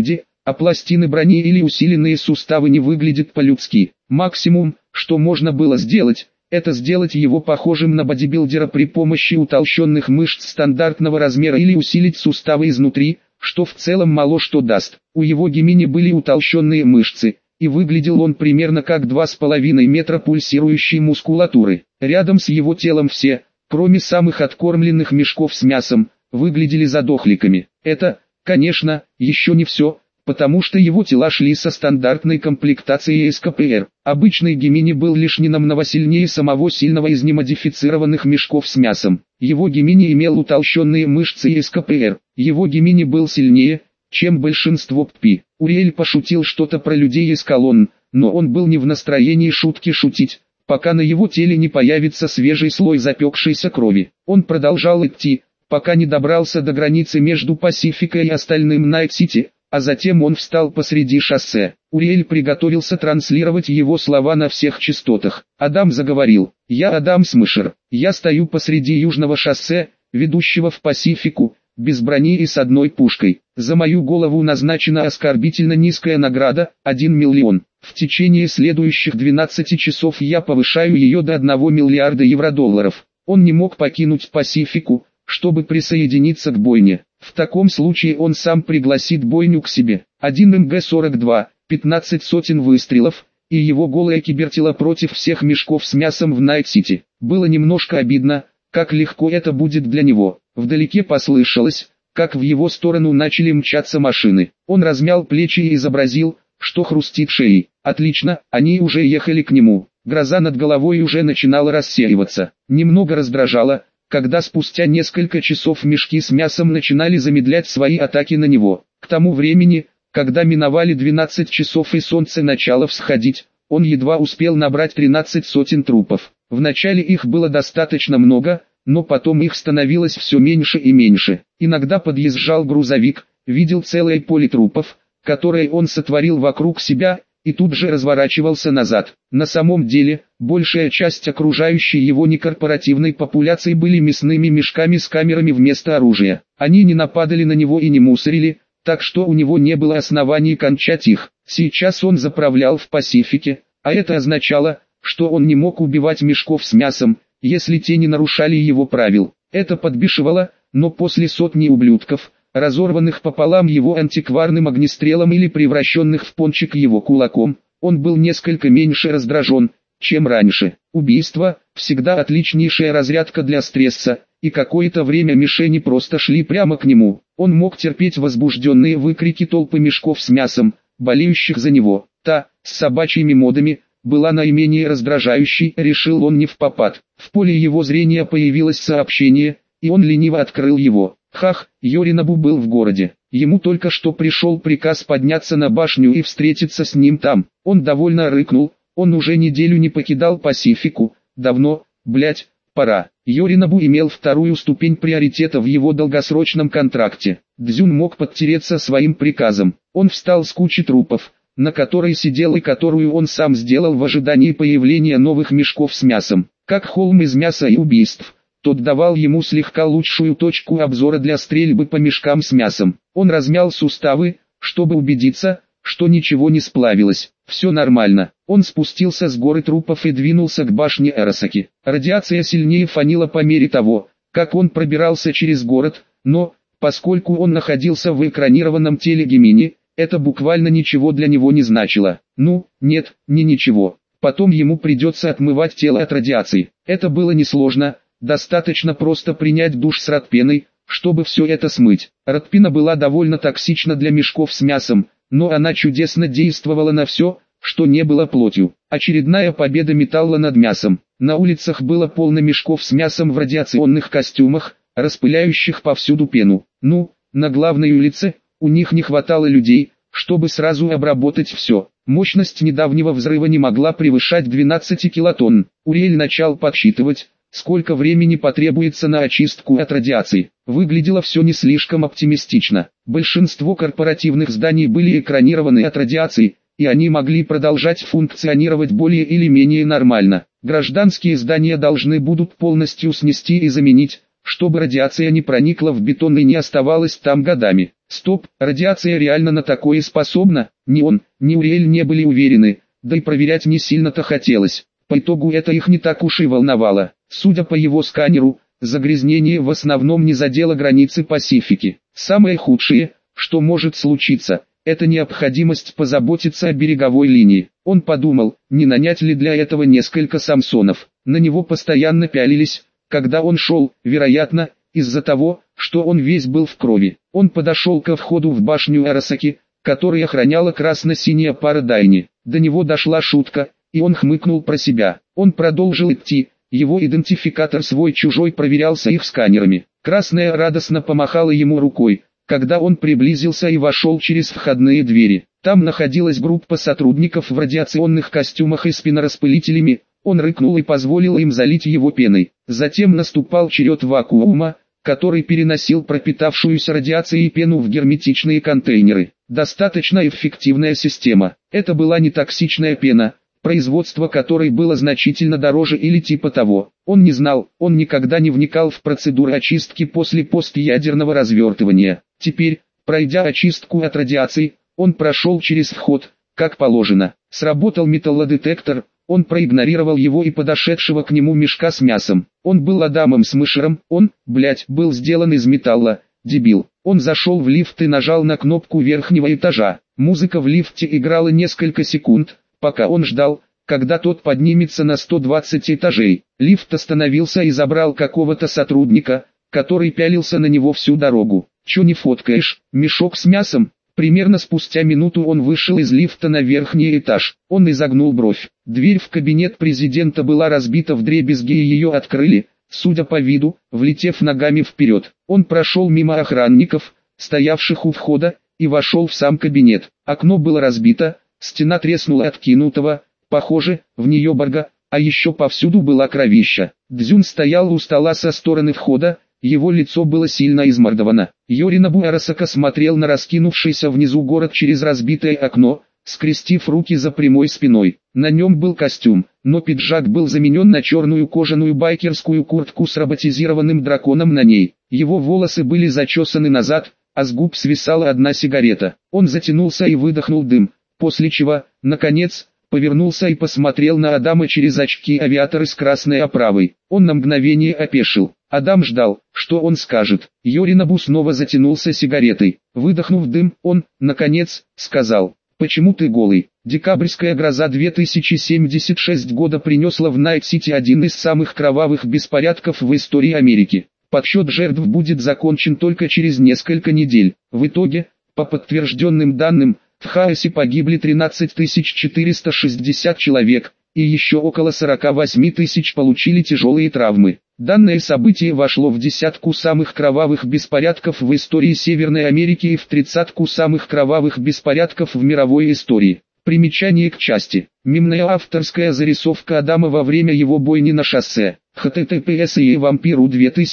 а пластины брони или усиленные суставы не выглядят по-людски. Максимум, что можно было сделать, это сделать его похожим на бодибилдера при помощи утолщенных мышц стандартного размера или усилить суставы изнутри, что в целом мало что даст. У его Гемини были утолщенные мышцы, и выглядел он примерно как 2,5 метра пульсирующей мускулатуры. Рядом с его телом все, кроме самых откормленных мешков с мясом, выглядели задохликами. Это, конечно, еще не все, потому что его тела шли со стандартной комплектацией СКПР. Обычный Гемини был лишь ненамного сильнее самого сильного из немодифицированных мешков с мясом. Его Гемини имел утолщенные мышцы и СКПР. Его Гемини был сильнее, чем большинство ППИ. Уриэль пошутил что-то про людей из колонн, но он был не в настроении шутки шутить, пока на его теле не появится свежий слой запекшейся крови. Он продолжал идти, пока не добрался до границы между Пасификой и остальным Найт-Сити, а затем он встал посреди шоссе. Уриэль приготовился транслировать его слова на всех частотах. Адам заговорил: «Я Адам Смышер. Я стою посреди южного шоссе, ведущего в Пасифику, без брони и с одной пушкой. За мою голову назначена оскорбительно низкая награда – 1 миллион. В течение следующих 12 часов я повышаю ее до 1 миллиарда евро-долларов». Он не мог покинуть Пасифику, чтобы присоединиться к бойне. В таком случае он сам пригласит бойню к себе. 1 МГ-42, 15 сотен выстрелов, и его голое кибертело против всех мешков с мясом в Найт-Сити. Было немножко обидно, как легко это будет для него. Вдалеке послышалось, как в его сторону начали мчаться машины. Он размял плечи и изобразил, что хрустит шеей. Отлично, они уже ехали к нему. Гроза над головой уже начинала рассеиваться. Немного раздражало, когда спустя несколько часов мешки с мясом начинали замедлять свои атаки на него. К тому времени, когда миновали 12 часов и солнце начало всходить, он едва успел набрать 13 сотен трупов. Вначале их было достаточно много, но потом их становилось все меньше и меньше. Иногда подъезжал грузовик, видел целое поле трупов, которое он сотворил вокруг себя, и тут же разворачивался назад. На самом деле, большая часть окружающей его некорпоративной популяции были мясными мешками с камерами вместо оружия. Они не нападали на него и не мусорили, так что у него не было оснований кончать их. Сейчас он заправлял в Пасифике, а это означало, что он не мог убивать мешков с мясом, если те не нарушали его правил. Это подбешивало, но после сотни ублюдков, разорванных пополам его антикварным огнестрелом или превращенных в пончик его кулаком, он был несколько меньше раздражен, чем раньше. Убийство – всегда отличнейшая разрядка для стресса, и какое-то время мишени просто шли прямо к нему. Он мог терпеть возбужденные выкрики толпы мешков с мясом, болеющих за него. Та, с собачьими модами, была наименее раздражающей, решил он невпопад. В поле его зрения появилось сообщение, и он лениво открыл его. Хах, Йоринабу был в городе. Ему только что пришел приказ подняться на башню и встретиться с ним там. Он довольно рыкнул, он уже неделю не покидал Пасифику. Давно, блять, пора. Йоринабу имел вторую ступень приоритета в его долгосрочном контракте. Дзюн мог подтереться своим приказом. Он встал с кучи трупов, на которой сидел и которую он сам сделал в ожидании появления новых мешков с мясом. Как холм из мяса и убийств, тот давал ему слегка лучшую точку обзора для стрельбы по мешкам с мясом. Он размял суставы, чтобы убедиться, что ничего не сплавилось. Все нормально. Он спустился с горы трупов и двинулся к башне Арасаки. Радиация сильнее фанила по мере того, как он пробирался через город, но, поскольку он находился в экранированном теле Гемини, это буквально ничего для него не значило. Ну, нет, не ничего. Потом ему придется отмывать тело от радиации. Это было несложно. Достаточно просто принять душ с ратпеной, чтобы все это смыть. Ратпена была довольно токсична для мешков с мясом, но она чудесно действовала на все, что не было плотью. Очередная победа металла над мясом. На улицах было полно мешков с мясом в радиационных костюмах, распыляющих повсюду пену. Ну, на главной улице, у них не хватало людей, чтобы сразу обработать все. Мощность недавнего взрыва не могла превышать 12 килотонн. Уриэль начал подсчитывать, сколько времени потребуется на очистку от радиации. Выглядело все не слишком оптимистично. Большинство корпоративных зданий были экранированы от радиации, и они могли продолжать функционировать более или менее нормально. Гражданские здания должны будут полностью снести и заменить, чтобы радиация не проникла в бетон и не оставалась там годами. Стоп, радиация реально на такое способна? Ни он, ни Уриэль не были уверены, да и проверять не сильно-то хотелось. По итогу это их не так уж и волновало. Судя по его сканеру, загрязнение в основном не задело границы Пасифики. Самое худшее, что может случиться, это необходимость позаботиться о береговой линии. Он подумал, не нанять ли для этого несколько Самсонов. На него постоянно пялились, когда он шел, вероятно, из-за того, что он весь был в крови. Он подошел ко входу в башню Арасаки, которую охраняла красно-синяя пара Дайни. До него дошла шутка, и он хмыкнул про себя. Он продолжил идти, его идентификатор свой-чужой проверялся их сканерами. Красная радостно помахала ему рукой, когда он приблизился и вошел через входные двери. Там находилась группа сотрудников в радиационных костюмах и спинораспылителями. Он рыкнул и позволил им залить его пеной. Затем наступал черед вакуума, который переносил пропитавшуюся радиацией пену в герметичные контейнеры. Достаточно эффективная система. Это была не токсичная пена, производство которой было значительно дороже или типа того. Он не знал, он никогда не вникал в процедуры очистки после постядерного развертывания. Теперь, пройдя очистку от радиации, он прошел через вход, как положено. Сработал металлодетектор, он проигнорировал его и подошедшего к нему мешка с мясом. Он был Адамом Смышером, он, был сделан из металла, дебил. Он зашел в лифт и нажал на кнопку верхнего этажа. Музыка в лифте играла несколько секунд, пока он ждал, когда тот поднимется на 120 этажей. Лифт остановился и забрал какого-то сотрудника, который пялился на него всю дорогу. «Чё не фоткаешь, мешок с мясом?» Примерно спустя минуту он вышел из лифта на верхний этаж. Он изогнул бровь. Дверь в кабинет президента была разбита вдребезги и ее открыли, судя по виду, влетев ногами вперед. Он прошел мимо охранников, стоявших у входа, и вошел в сам кабинет. Окно было разбито, стена треснула откинутого, похоже, в нее Барга, а еще повсюду была кровища. Дзюн стоял у стола со стороны входа, его лицо было сильно измордовано. Йоринобу Арасака смотрел на раскинувшийся внизу город через разбитое окно, скрестив руки за прямой спиной. На нем был костюм, но пиджак был заменен на черную кожаную байкерскую куртку с роботизированным драконом на ней. Его волосы были зачесаны назад, а с губ свисала одна сигарета. Он затянулся и выдохнул дым, после чего, наконец, повернулся и посмотрел на Адама через очки авиатора с красной оправой. Он на мгновение опешил. Адам ждал, что он скажет. Йоринобу снова затянулся сигаретой. Выдохнув дым, он, наконец, сказал: «Почему ты голый?» Декабрьская гроза 2076 года принесла в Найт-Сити один из самых кровавых беспорядков в истории Америки. Подсчет жертв будет закончен только через несколько недель. В итоге, по подтвержденным данным, в хаосе погибли 13 460 человек, и еще около 48 тысяч получили тяжелые травмы. Данное событие вошло в десятку самых кровавых беспорядков в истории Северной Америки и в тридцатку самых кровавых беспорядков в мировой истории. Примечание к части. Мемная авторская зарисовка Адама во время его бойни на шоссе. https и вампиру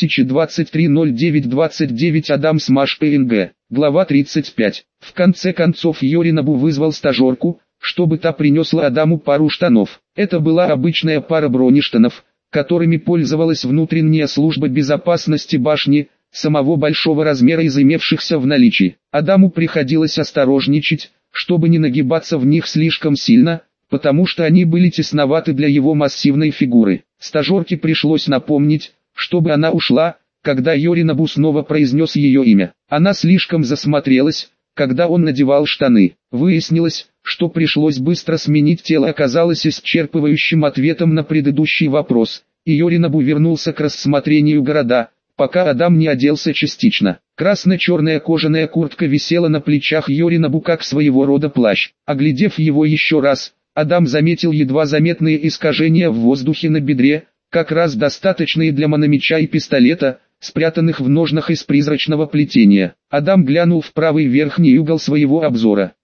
2023-09-29 Адам Смаш ПНГ. Глава 35. В конце концов Йоринобу вызвал стажерку, чтобы та принесла Адаму пару штанов. Это была обычная пара бронештанов, которыми пользовалась внутренняя служба безопасности башни, самого большого размера из имевшихся в наличии. Адаму приходилось осторожничать, чтобы не нагибаться в них слишком сильно, потому что они были тесноваты для его массивной фигуры. Стажерке пришлось напомнить, чтобы она ушла, когда Йоринобу снова произнес ее имя. Она слишком засмотрелась, когда он надевал штаны. Выяснилось, что пришлось быстро сменить тело, оказалось исчерпывающим ответом на предыдущий вопрос, и Йоринобу вернулся к рассмотрению города, пока Адам не оделся частично. Красно-черная кожаная куртка висела на плечах Йоринобу как своего рода плащ. Оглядев его еще раз, Адам заметил едва заметные искажения в воздухе на бедре, как раз достаточные для мономеча и пистолета, спрятанных в ножнах из призрачного плетения. Адам глянул в правый верхний угол своего обзора.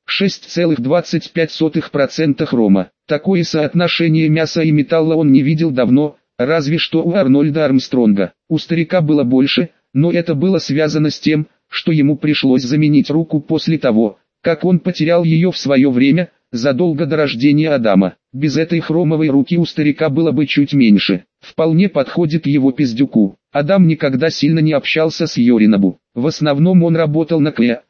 6,25% хрома. Такое соотношение мяса и металла он не видел давно, разве что у Арнольда Армстронга. У старика было больше, но это было связано с тем, что ему пришлось заменить руку после того, как он потерял ее в свое время, задолго до рождения Адама. Без этой хромовой руки у старика было бы чуть меньше. Вполне подходит его пиздюку. Адам никогда сильно не общался с Йоринобу. В основном он работал на КЭ,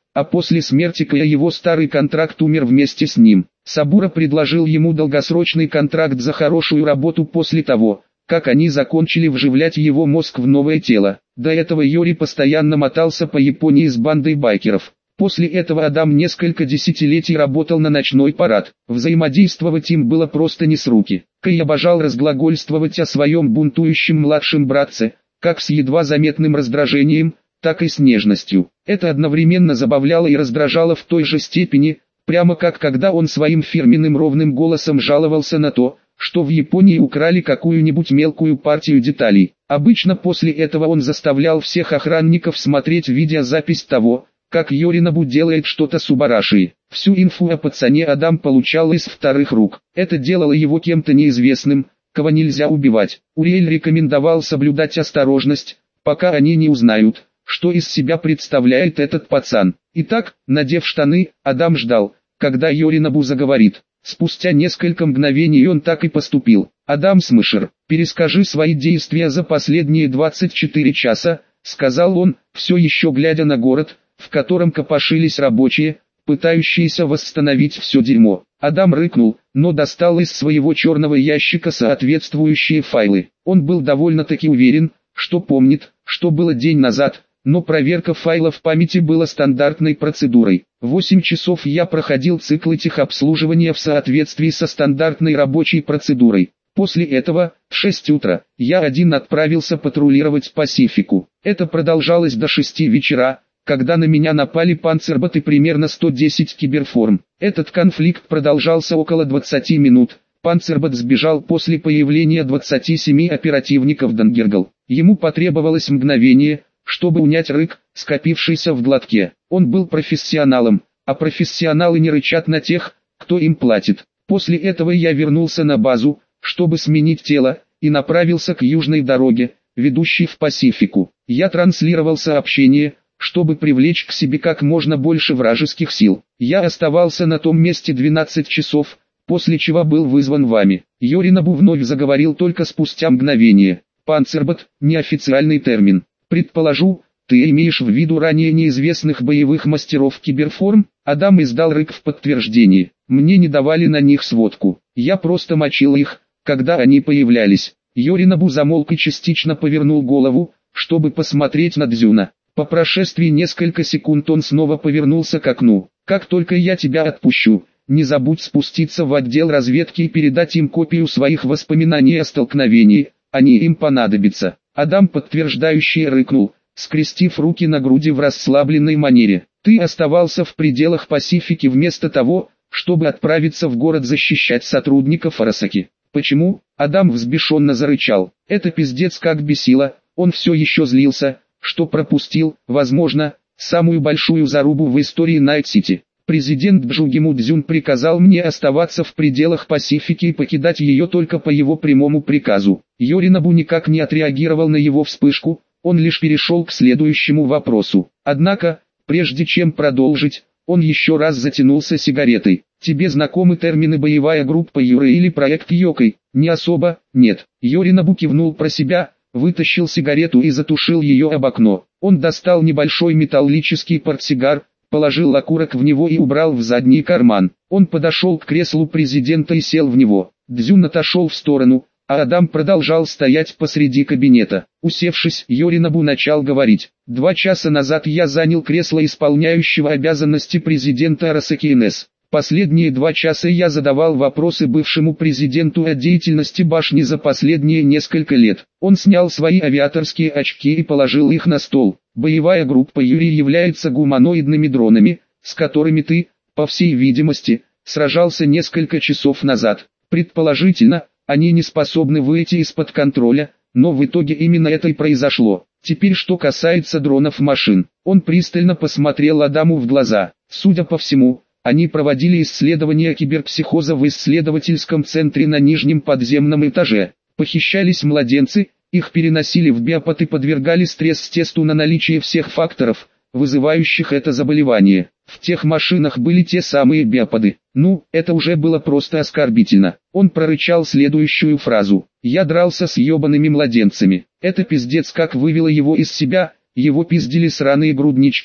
а после смерти Кая его старый контракт умер вместе с ним. Сабура предложил ему долгосрочный контракт за хорошую работу после того, как они закончили вживлять его мозг в новое тело. До этого Йори постоянно мотался по Японии с бандой байкеров. После этого Адам несколько десятилетий работал на ночной парад. Взаимодействовать им было просто не с руки. Кай обожал разглагольствовать о своем бунтующем младшем братце, как с едва заметным раздражением, так и с нежностью. Это одновременно забавляло и раздражало в той же степени, прямо как когда он своим фирменным ровным голосом жаловался на то, что в Японии украли какую-нибудь мелкую партию деталей. Обычно после этого он заставлял всех охранников смотреть видеозапись того, как Йоринобу делает что-то с Убараши. Всю инфу о пацане Адам получал из вторых рук. Это делало его кем-то неизвестным, кого нельзя убивать. Уриэль рекомендовал соблюдать осторожность, пока они не узнают, что из себя представляет этот пацан. Итак, надев штаны, Адам ждал, когда Йоринобу заговорит. Спустя несколько мгновений он так и поступил. «Адам Смышер, перескажи свои действия за последние 24 часа», — сказал он, все еще глядя на город, в котором копошились рабочие, пытающиеся восстановить все дерьмо. Адам рыкнул, но достал из своего черного ящика соответствующие файлы. Он был довольно-таки уверен, что помнит, что было день назад, но проверка файлов памяти была стандартной процедурой. 8 часов я проходил циклы техобслуживания в соответствии со стандартной рабочей процедурой. После этого, в 6 утра, я один отправился патрулировать Пасифику. Это продолжалось до 6 вечера, когда на меня напали панцербот и примерно 110 киберформ. Этот конфликт продолжался около 20 минут. Панцербот сбежал после появления 27 оперативников Дангергал. Ему потребовалось мгновение, чтобы унять рык, скопившийся в глотке. Он был профессионалом, а профессионалы не рычат на тех, кто им платит. После этого я вернулся на базу, чтобы сменить тело, и направился к южной дороге, ведущей в Пасифику. Я транслировал сообщение, чтобы привлечь к себе как можно больше вражеских сил. Я оставался на том месте 12 часов, после чего был вызван вами. Йоринобу вновь заговорил только спустя мгновение. Панцербот – неофициальный термин. Предположу, ты имеешь в виду ранее неизвестных боевых мастеров киберформ? Адам издал рык в подтверждение. Мне не давали на них сводку. Я просто мочил их, когда они появлялись. Йоринобу замолк и частично повернул голову, чтобы посмотреть на Дзюна. По прошествии несколько секунд он снова повернулся к окну. Как только я тебя отпущу, не забудь спуститься в отдел разведки и передать им копию своих воспоминаний о столкновении, они им понадобятся. Адам подтверждающе рыкнул, скрестив руки на груди в расслабленной манере. Ты оставался в пределах Пасифики вместо того, чтобы отправиться в город защищать сотрудников Арасаки. Почему? Адам взбешенно зарычал. Это пиздец как бесило, он все еще злился, что пропустил, возможно, самую большую зарубу в истории Найт-Сити. Президент Джугиму Дзюн приказал мне оставаться в пределах Пасифики и покидать ее только по его прямому приказу. Йоринобу никак не отреагировал на его вспышку, он лишь перешел к следующему вопросу. Однако, прежде чем продолжить, он еще раз затянулся сигаретой. Тебе знакомы термины «боевая группа Юры» или «проект Йокой»? Не особо, нет. Йоринобу кивнул про себя, вытащил сигарету и затушил ее об окно. Он достал небольшой металлический портсигар, положил окурок в него и убрал в задний карман. Он подошел к креслу президента и сел в него. Дзюн отошел в сторону, а Адам продолжал стоять посреди кабинета. Усевшись, Йоринобу начал говорить. 2 часа назад я занял кресло исполняющего обязанности президента Арасаки НС. Последние 2 часа я задавал вопросы бывшему президенту о деятельности башни за последние несколько лет. Он снял свои авиаторские очки и положил их на стол. Боевая группа Юрий является гуманоидными дронами, с которыми ты, по всей видимости, сражался несколько часов назад. Предположительно, они не способны выйти из-под контроля, но в итоге именно это и произошло. Теперь что касается дронов-машин. Он пристально посмотрел Адаму в глаза. Судя по всему, они проводили исследования киберпсихоза в исследовательском центре на нижнем подземном этаже. Похищались младенцы, их переносили в биопод и подвергали стресс-тесту на наличие всех факторов, вызывающих это заболевание. В тех машинах были те самые биоподы. Ну, это уже было просто оскорбительно. Он прорычал следующую фразу. Я дрался с ебаными младенцами. Это пиздец как вывело его из себя, его пиздили сраные груднички.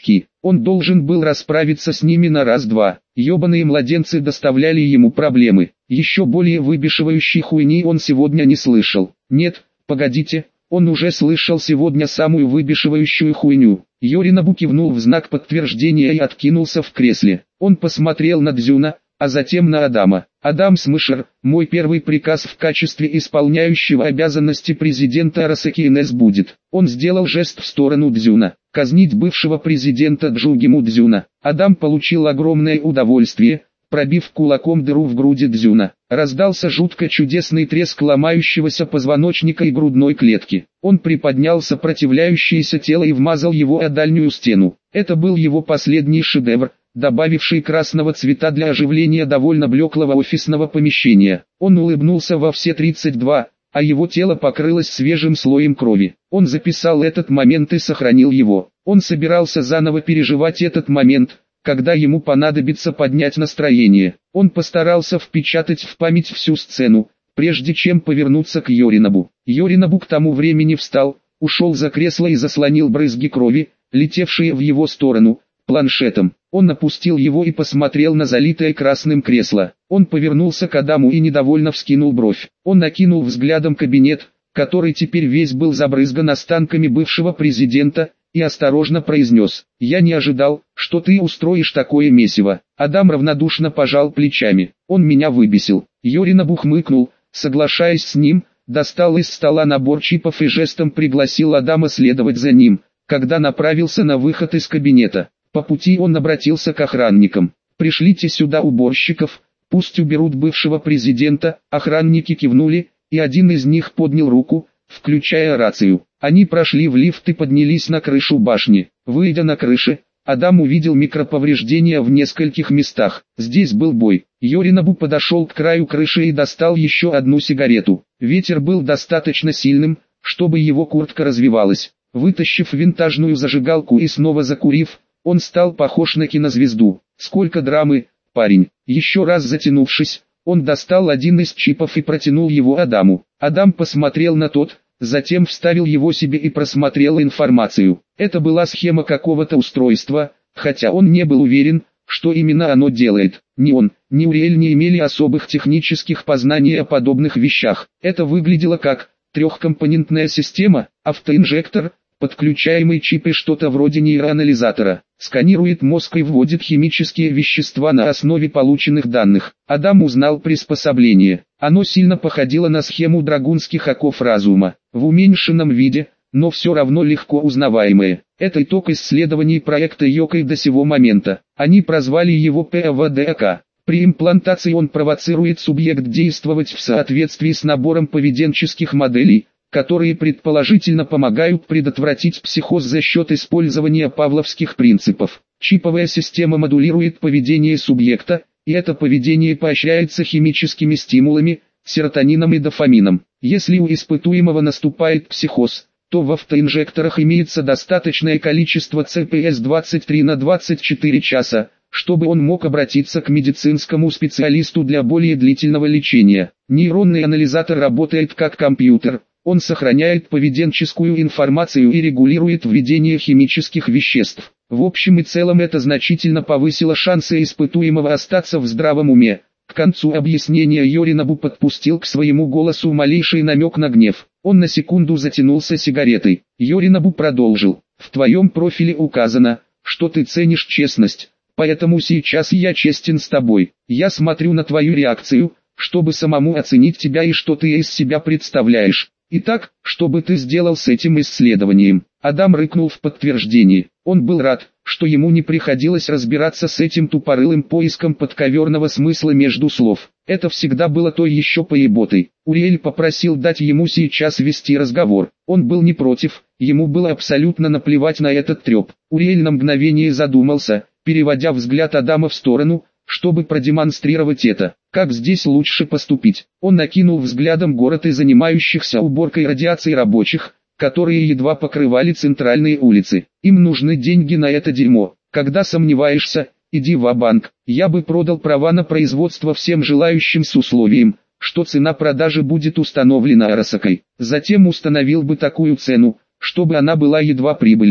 Он должен был расправиться с ними на раз-два. Ёбаные младенцы доставляли ему проблемы. Еще более выбешивающей хуйни он сегодня не слышал. Нет, погодите, он уже слышал сегодня самую выбешивающую хуйню. Йоринобу кивнул в знак подтверждения и откинулся в кресле. Он посмотрел на Дзюна, а затем на Адама. «Адам Смышер, мой первый приказ в качестве исполняющего обязанности президента Арасаки НС будет». Он сделал жест в сторону Дзюна. «Казнить бывшего президента Джугиму Дзюна». Адам получил огромное удовольствие, пробив кулаком дыру в груди Дзюна. Раздался жутко чудесный треск ломающегося позвоночника и грудной клетки. Он приподнял сопротивляющееся тело и вмазал его о дальнюю стену. Это был его последний шедевр, добавивший красного цвета для оживления довольно блеклого офисного помещения. Он улыбнулся во все 32, а его тело покрылось свежим слоем крови. Он записал этот момент и сохранил его. Он собирался заново переживать этот момент, когда ему понадобится поднять настроение. Он постарался впечатать в память всю сцену, прежде чем повернуться к Йоринобу. Йоринобу к тому времени встал, ушел за кресло и заслонил брызги крови, летевшие в его сторону, планшетом. Он опустил его и посмотрел на залитое красным кресло. Он повернулся к Адаму и недовольно вскинул бровь. Он накинул взглядом кабинет, который теперь весь был забрызган останками бывшего президента, и осторожно произнес: «Я не ожидал, что ты устроишь такое месиво». Адам равнодушно пожал плечами. «Он меня выбесил». Йоринобу хмыкнул, соглашаясь с ним, достал из стола набор чипов и жестом пригласил Адама следовать за ним, когда направился на выход из кабинета. По пути он обратился к охранникам. «Пришлите сюда уборщиков, пусть уберут бывшего президента». Охранники кивнули, и один из них поднял руку, включая рацию. Они прошли в лифт и поднялись на крышу башни. Выйдя на крыше, Адам увидел микроповреждения в нескольких местах. Здесь был бой. Йоринобу подошел к краю крыши и достал еще одну сигарету. Ветер был достаточно сильным, чтобы его куртка развивалась. Вытащив винтажную зажигалку и снова закурив, он стал похож на кинозвезду. «Сколько драмы, парень!» Еще раз затянувшись, он достал один из чипов и протянул его Адаму. Адам посмотрел на тот, затем вставил его себе и просмотрел информацию. Это была схема какого-то устройства, хотя он не был уверен, что именно оно делает. Ни он, ни Уриэль не имели особых технических познаний о подобных вещах. Это выглядело как трехкомпонентная система, автоинжектор, подключаемый чип и что-то вроде нейроанализатора. Сканирует мозг и вводит химические вещества на основе полученных данных. Адам узнал приспособление. Оно сильно походило на схему драгунских оков разума. В уменьшенном виде, но все равно легко узнаваемое. Это итог исследований проекта Йокой до сего момента. Они прозвали его ПВДК. При имплантации он провоцирует субъект действовать в соответствии с набором поведенческих моделей, которые предположительно помогают предотвратить психоз за счет использования павловских принципов. Чиповая система модулирует поведение субъекта, и это поведение поощряется химическими стимулами, серотонином и дофамином. Если у испытуемого наступает психоз, то в автоинжекторах имеется достаточное количество ЦПС 23 на 24 часа, чтобы он мог обратиться к медицинскому специалисту для более длительного лечения. Нейронный анализатор работает как компьютер. Он сохраняет поведенческую информацию и регулирует введение химических веществ. В общем и целом это значительно повысило шансы испытуемого остаться в здравом уме. К концу объяснения Йоринобу подпустил к своему голосу малейший намек на гнев. Он на секунду затянулся сигаретой. Йоринобу продолжил: «В твоем профиле указано, что ты ценишь честность, поэтому сейчас я честен с тобой. Я смотрю на твою реакцию, чтобы самому оценить тебя и что ты из себя представляешь. Итак, что бы ты сделал с этим исследованием?» Адам рыкнул в подтверждение. Он был рад, что ему не приходилось разбираться с этим тупорылым поиском подковерного смысла между слов. Это всегда было той еще поеботой. Уриэль попросил дать ему сейчас вести разговор. Он был не против, ему было абсолютно наплевать на этот треп. Уриэль на мгновение задумался, переводя взгляд Адама в сторону, чтобы продемонстрировать это. Как здесь лучше поступить? Он накинул взглядом город и занимающихся уборкой радиации рабочих, которые едва покрывали центральные улицы. Им нужны деньги на это дерьмо. Когда сомневаешься, иди ва-банк. Я бы продал права на производство всем желающим с условием, что цена продажи будет установлена Арасакой. Затем установил бы такую цену, чтобы она была едва прибыльной.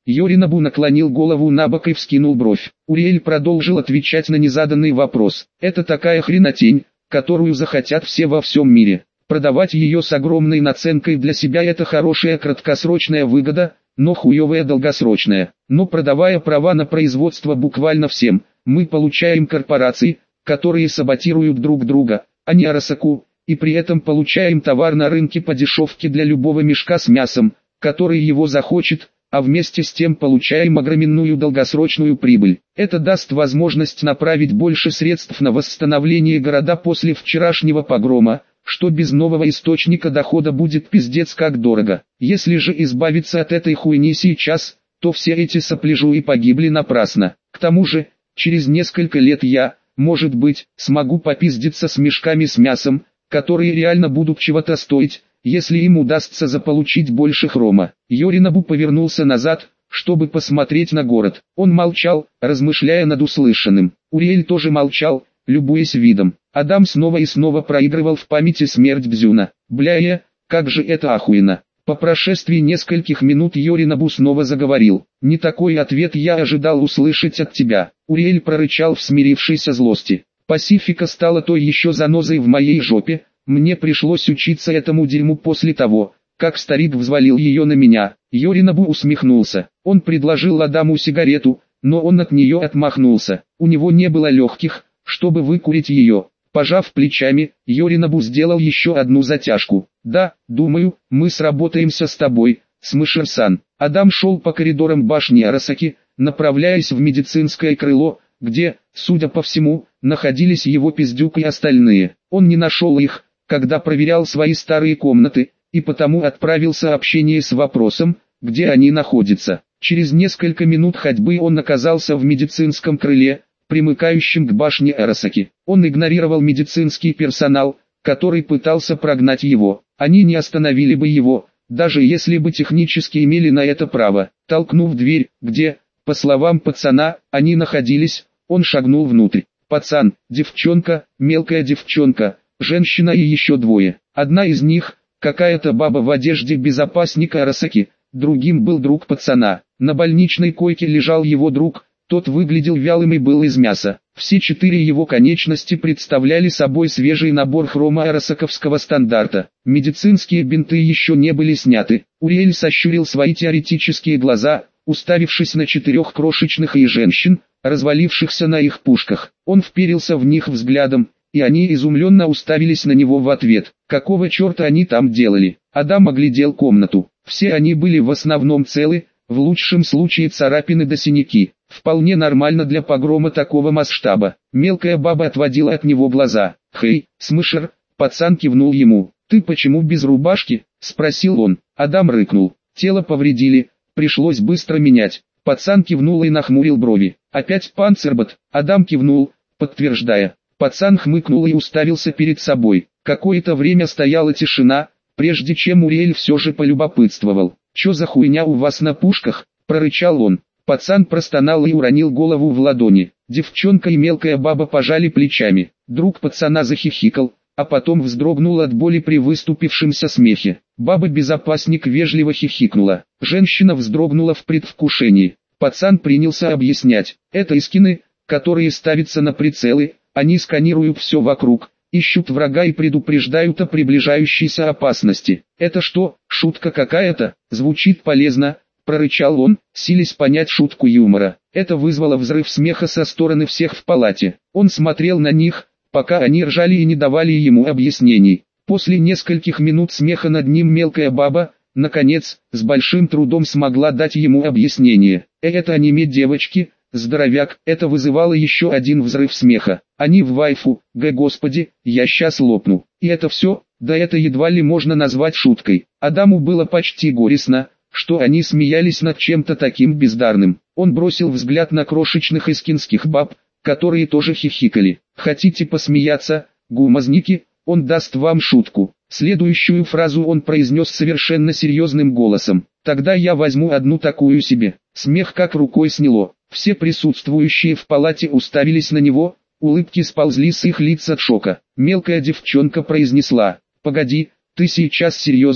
Йоринобу наклонил голову набок и вскинул бровь. Уриэль продолжил отвечать на незаданный вопрос. Это такая хренотень, которую захотят все во всем мире. Продавать ее с огромной наценкой для себя — это хорошая краткосрочная выгода, но хуевая долгосрочная. Но продавая права на производство буквально всем, мы получаем корпорации, которые саботируют друг друга, а не Арасаку, и при этом получаем товар на рынке по дешевке для любого мешка с мясом, который его захочет, а вместе с тем получаем огроменную долгосрочную прибыль. Это даст возможность направить больше средств на восстановление города после вчерашнего погрома, что без нового источника дохода будет пиздец как дорого. Если же избавиться от этой хуйни сейчас, то все эти сопляжуи погибли напрасно. К тому же, через несколько лет я, может быть, смогу попиздиться с мешками с мясом, которые реально будут чего-то стоить, если им удастся заполучить больше хрома. Йоринобу повернулся назад, чтобы посмотреть на город. Он молчал, размышляя над услышанным. Уриэль тоже молчал, любуясь видом. Адам снова и снова проигрывал в памяти смерть Бзюна. Бляя, как же это охуенно. По прошествии нескольких минут Йоринобу снова заговорил. «Не такой ответ я ожидал услышать от тебя», — Уриэль прорычал в смирившейся злости. «Пасифика стала той еще занозой в моей жопе, мне пришлось учиться этому дерьму после того, как старик взвалил ее на меня». Йоринобу усмехнулся. Он предложил Адаму сигарету, но он от нее отмахнулся. У него не было легких, чтобы выкурить ее. Пожав плечами, Йоринобу сделал еще одну затяжку. «Да, думаю, мы сработаемся с тобой, Смышер-сан». Адам шел по коридорам башни Арасаки, направляясь в медицинское крыло, где, судя по всему, находились его пиздюк и остальные. Он не нашел их, когда проверял свои старые комнаты, и потому отправил сообщение с вопросом, где они находятся. Через несколько минут ходьбы он оказался в медицинском крыле, примыкающим к башне Арасаки. Он игнорировал медицинский персонал, который пытался прогнать его. Они не остановили бы его, даже если бы технически имели на это право. Толкнув дверь, где, по словам пацана, они находились, он шагнул внутрь. Пацан, девчонка, мелкая девчонка, женщина и еще двое. Одна из них, какая-то баба в одежде безопасника Арасаки, другим был друг пацана. На больничной койке лежал его друг, тот выглядел вялым и был из мяса. Все 4 его конечности представляли собой свежий набор хрома арасаковского стандарта. Медицинские бинты еще не были сняты. Уриэль сощурил свои теоретические глаза, уставившись на 4 крошечных и женщин, развалившихся на их пушках. Он вперился в них взглядом, и они изумленно уставились на него в ответ. Какого черта они там делали? Адам оглядел комнату. Все они были в основном целы, в лучшем случае царапины до синяки. Вполне нормально для погрома такого масштаба. Мелкая баба отводила от него глаза. «Хей, Смышер», пацан кивнул ему. «Ты почему без рубашки?» — спросил он. Адам рыкнул. «Тело повредили, пришлось быстро менять». Пацан кивнул и нахмурил брови. «Опять панцирбот?» Адам кивнул, подтверждая. Пацан хмыкнул и уставился перед собой. Какое-то время стояла тишина, прежде чем Уриэль все же полюбопытствовал. «Чё за хуйня у вас на пушках?» — прорычал он. Пацан простонал и уронил голову в ладони. Девчонка и мелкая баба пожали плечами. Друг пацана захихикал, а потом вздрогнул от боли при выступившемся смехе. Баба-безопасник вежливо хихикнула. Женщина вздрогнула в предвкушении. Пацан принялся объяснять. Это эскины, которые ставятся на прицелы, они сканируют все вокруг, ищут врага и предупреждают о приближающейся опасности. «Это что, шутка какая-то?» «Звучит полезно», — прорычал он, силясь понять шутку юмора. Это вызвало взрыв смеха со стороны всех в палате. Он смотрел на них, пока они ржали и не давали ему объяснений. После нескольких минут смеха над ним мелкая баба, наконец, с большим трудом смогла дать ему объяснение. «Это аниме девочки, здоровяк», это вызывало еще один взрыв смеха. «Они в вайфу, господи, я сейчас лопну». И это все? Да это едва ли можно назвать шуткой. Адаму было почти горестно, что они смеялись над чем-то таким бездарным. Он бросил взгляд на крошечных эскинских баб, которые тоже хихикали. «Хотите посмеяться, гумазники? Он даст вам шутку». Следующую фразу он произнес совершенно серьезным голосом. «Тогда я возьму одну такую себе». Смех как рукой сняло. Все присутствующие в палате уставились на него, улыбки сползли с их лиц от шока. Мелкая девчонка произнесла: «Погоди, ты сейчас серьезно?»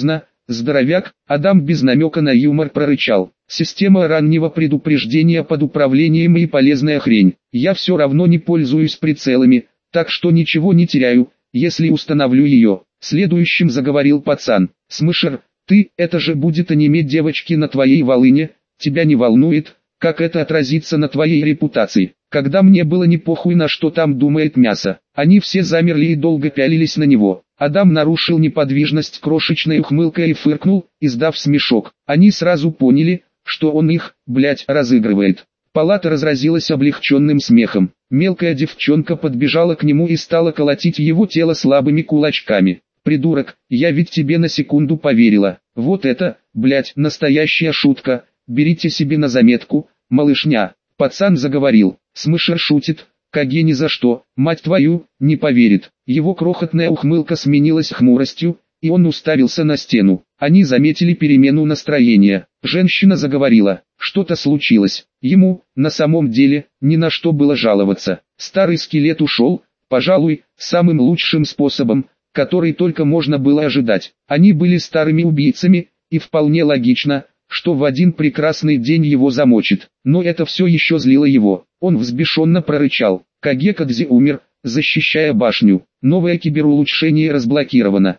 здоровяк. Адам без намека на юмор прорычал. Система раннего предупреждения под управлением и полезная хрень. Я все равно не пользуюсь прицелами, так что ничего не теряю, если установлю ее. Следующим заговорил пацан. Смышер, ты, это же будет онеметь девочки на твоей волыне, тебя не волнует, как это отразится на твоей репутации. Когда мне было не похуй на что там думает мясо, они все замерли и долго пялились на него. Адам нарушил неподвижность крошечной ухмылкой и фыркнул, издав смешок. Они сразу поняли, что он их, блять, разыгрывает. Палата разразилась облегченным смехом. Мелкая девчонка подбежала к нему и стала колотить его тело слабыми кулачками. «Придурок, я ведь тебе на секунду поверила. Вот это, блять, настоящая шутка. Берите себе на заметку, малышня». Пацан заговорил. Смышер шутит, Каге ни за что, мать твою, не поверит. Его крохотная ухмылка сменилась хмуростью, и он уставился на стену. Они заметили перемену настроения. Женщина заговорила. Что-то случилось. Ему, на самом деле, ни на что было жаловаться. Старый скелет ушел, пожалуй, самым лучшим способом, который только можно было ожидать. Они были старыми убийцами, и вполне логично, что в один прекрасный день его замочит. Но это все еще злило его. Он взбешенно прорычал. Кагекадзе умер, защищая башню. Новое киберулучшение разблокировано.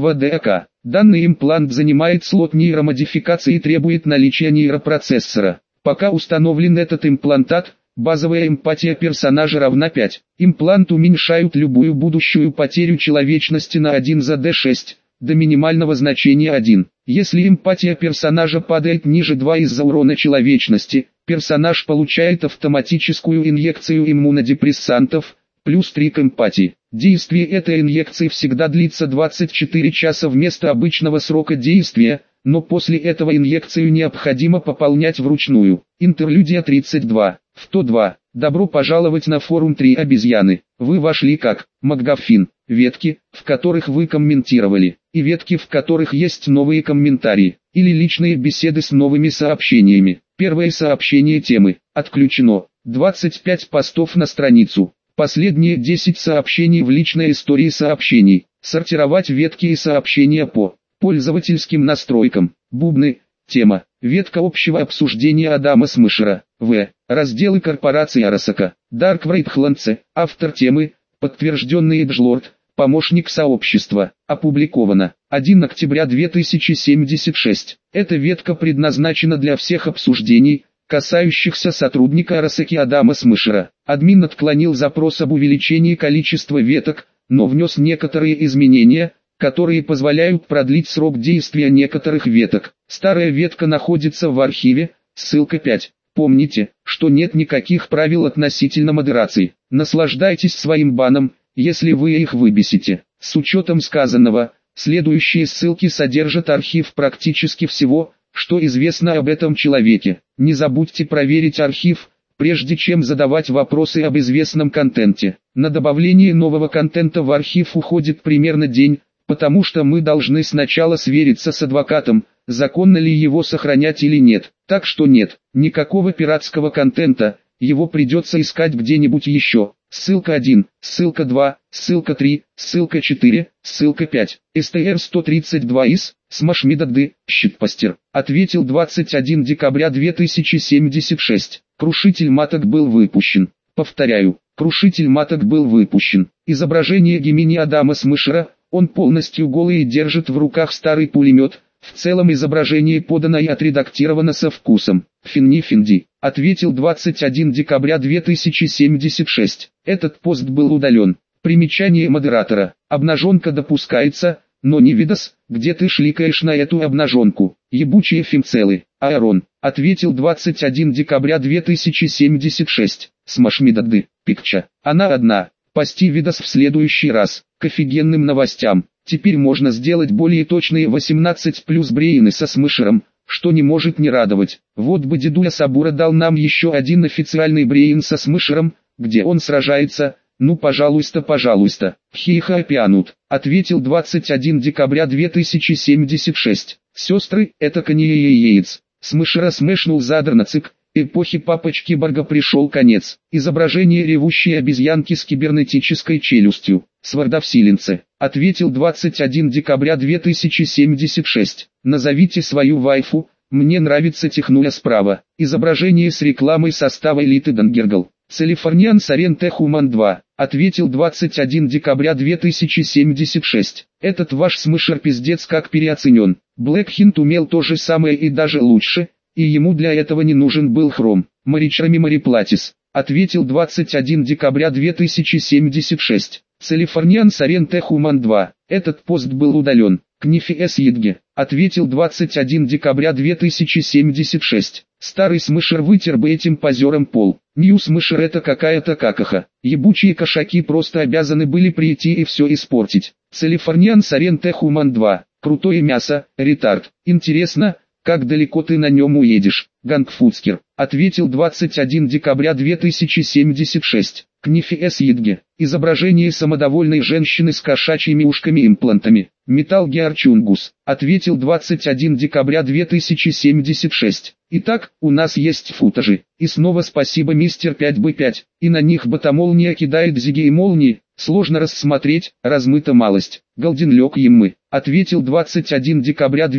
ПВДК. Данный имплант занимает слот нейромодификации и требует наличия нейропроцессора. Пока установлен этот имплантат, базовая эмпатия персонажа равна 5. Имплант уменьшает любую будущую потерю человечности на 1 за D6, до минимального значения 1. Если эмпатия персонажа падает ниже 2 из-за урона человечности, персонаж получает автоматическую инъекцию иммунодепрессантов, плюс 3 к эмпатии. Действие этой инъекции всегда длится 24 часа вместо обычного срока действия, но после этого инъекцию необходимо пополнять вручную. Интерлюдия 32. ВТО 2. Добро пожаловать на форум 3 обезьяны. Вы вошли как МакГаффин. Ветки, в которых вы комментировали, и ветки, в которых есть новые комментарии, или личные беседы с новыми сообщениями. Первое сообщение темы отключено. 25 постов на страницу. Последние 10 сообщений в личной истории сообщений. Сортировать ветки и сообщения по пользовательским настройкам. Бубны. Тема. Ветка общего обсуждения Адама Смышера. В. Разделы корпорации Арасака. Даркврейд Хланце. Автор темы. Подтвержденный Эджлорд. Помощник сообщества. Опубликовано. 1 октября 2076. Эта ветка предназначена для всех обсуждений, касающихся сотрудника Арасаки Адама Смышера. Админ отклонил запрос об увеличении количества веток, но внес некоторые изменения, которые позволяют продлить срок действия некоторых веток. Старая ветка находится в архиве, ссылка 5. Помните, что нет никаких правил относительно модерации. Наслаждайтесь своим баном, если вы их выбесите. С учетом сказанного, следующие ссылки содержат архив практически всего, что известно об этом человеке. Не забудьте проверить архив, прежде чем задавать вопросы об известном контенте. На добавление нового контента в архив уходит примерно день, потому что мы должны сначала свериться с адвокатом, законно ли его сохранять или нет. Так что нет, никакого пиратского контента, его придется искать где-нибудь еще. Ссылка 1, ссылка 2, ссылка 3, ссылка 4, ссылка 5. СТР-132 из Смашмидады, щитпостер. Ответил 21 декабря 2076. Крушитель маток был выпущен. Повторяю, крушитель маток был выпущен. Изображение Гемини Адама Смышера, он полностью голый и держит в руках старый пулемет. В целом изображение подано и отредактировано со вкусом. Финни-финди. Ответил 21 декабря 2076. Этот пост был удален. Примечание модератора. Обнаженка допускается, но не видос, где ты шликаешь на эту обнаженку. Ебучие фимцелы. Аарон. Ответил 21 декабря 2076. Смашмидады. Пикча. Она одна. Пости видос в следующий раз. К офигенным новостям. Теперь можно сделать более точные 18+ брейны со Смышером, что не может не радовать. Вот бы дедуля Сабура дал нам еще один официальный брейн со Смышером, где он сражается. Ну пожалуйста, пожалуйста. Хейха пианут. Ответил 21 декабря 2076. Сестры, это Канье Яиц. Смышера смешнул задорнацик. Эпохи папочки Барга пришел конец. Изображение ревущей обезьянки с кибернетической челюстью. Свардовсиленцы, ответил 21 декабря 2076. Назовите свою вайфу, мне нравится технуя справа. Изображение с рекламой состава элиты Дангергл. Californian Sorrento Human 2, ответил 21 декабря 2076. Этот ваш смышер пиздец как переоценен. Блэкхинт умел то же самое и даже лучше, и ему для этого не нужен был хром. Маричрами Мариплатис, ответил 21 декабря 2076. Californian Sorrento Human 2, этот пост был удален. Книфи С. Едге, ответил 21 декабря 2076. Старый смышер вытер бы этим позером пол. Нью смышер это какая-то какаха. Ебучие кошаки просто обязаны были прийти и все испортить. Californian Sorrento Human 2, крутое мясо, ретард. Интересно, как далеко ты на нем уедешь? Гангфуцкер, ответил 21 декабря 2076. Книфи С. Едге, изображение самодовольной женщины с кошачьими ушками-имплантами. Металл Геар Чунгус, ответил 21 декабря 2076. Итак, у нас есть футажи. И снова спасибо мистер 5b5. И на них ботомолния кидает зиги и молнии. Сложно рассмотреть, размыта малость. Голденлёк Еммы, ответил 21 декабря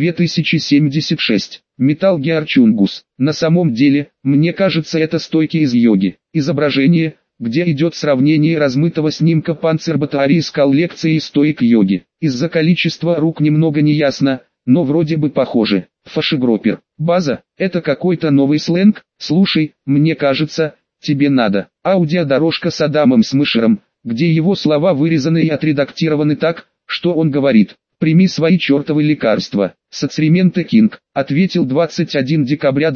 2076. Металл Геар Чунгус, на самом деле, мне кажется это стойки из йоги. Изображение, где идет сравнение размытого снимка панцербатарии с коллекцией стоек йоги. Из-за количества рук немного неясно, но вроде бы похоже. Фашигропер. База, это какой-то новый сленг? Слушай, мне кажется, тебе надо. Аудиодорожка с Адамом Смышером, где его слова вырезаны и отредактированы так, что он говорит. Прими свои чертовы лекарства. Соцременты Кинг, ответил 21 декабря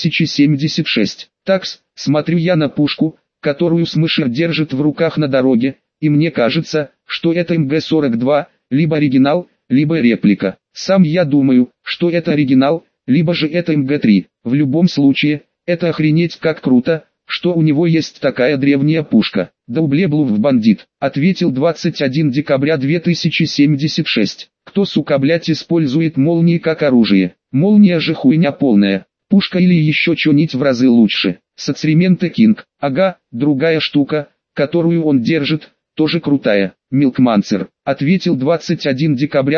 2076. Такс, смотрю я на пушку, которую Смышер держит в руках на дороге, и мне кажется, что это МГ-42, либо оригинал, либо реплика. Сам я думаю, что это оригинал, либо же это МГ-3. В любом случае, это охренеть как круто, что у него есть такая древняя пушка. Долблеблув бандит, ответил 21 декабря 2076. Кто сука блять использует молнии как оружие? Молния же хуйня полная. Пушка или еще что-нибудь в разы лучше. Соцременты Кинг, ага, другая штука, которую он держит, тоже крутая. Милкманцер, ответил 21 декабря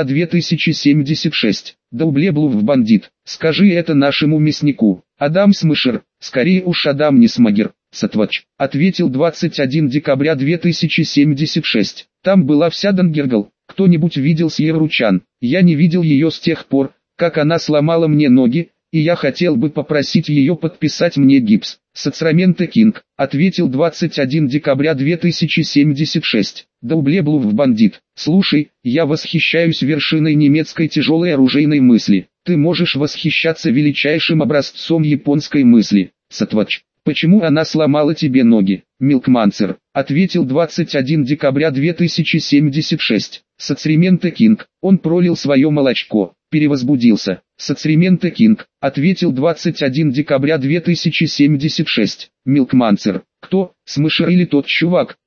2076. Долблеблув бандит, скажи это нашему мяснику. Адам Смышер, скорее уж Адам не Смагер. Сатвач, ответил 21 декабря 2076. Там была вся Дангергл. Кто-нибудь видел Сьерручан? Я не видел ее с тех пор, как она сломала мне ноги, и я хотел бы попросить ее подписать мне гипс. Соцременты Кинг, ответил 21 декабря 2076. Долблеблув бандит, слушай, я восхищаюсь вершиной немецкой тяжелой оружейной мысли. Ты можешь восхищаться величайшим образцом японской мысли. Сатвач, почему она сломала тебе ноги? Милкманцер, ответил 21 декабря 2076. Соцременты Кинг, он пролил свое молочко, перевозбудился. Соцременты Кинг, ответил 21 декабря 2076. Милкманцер, кто, Смышер или тот чувак,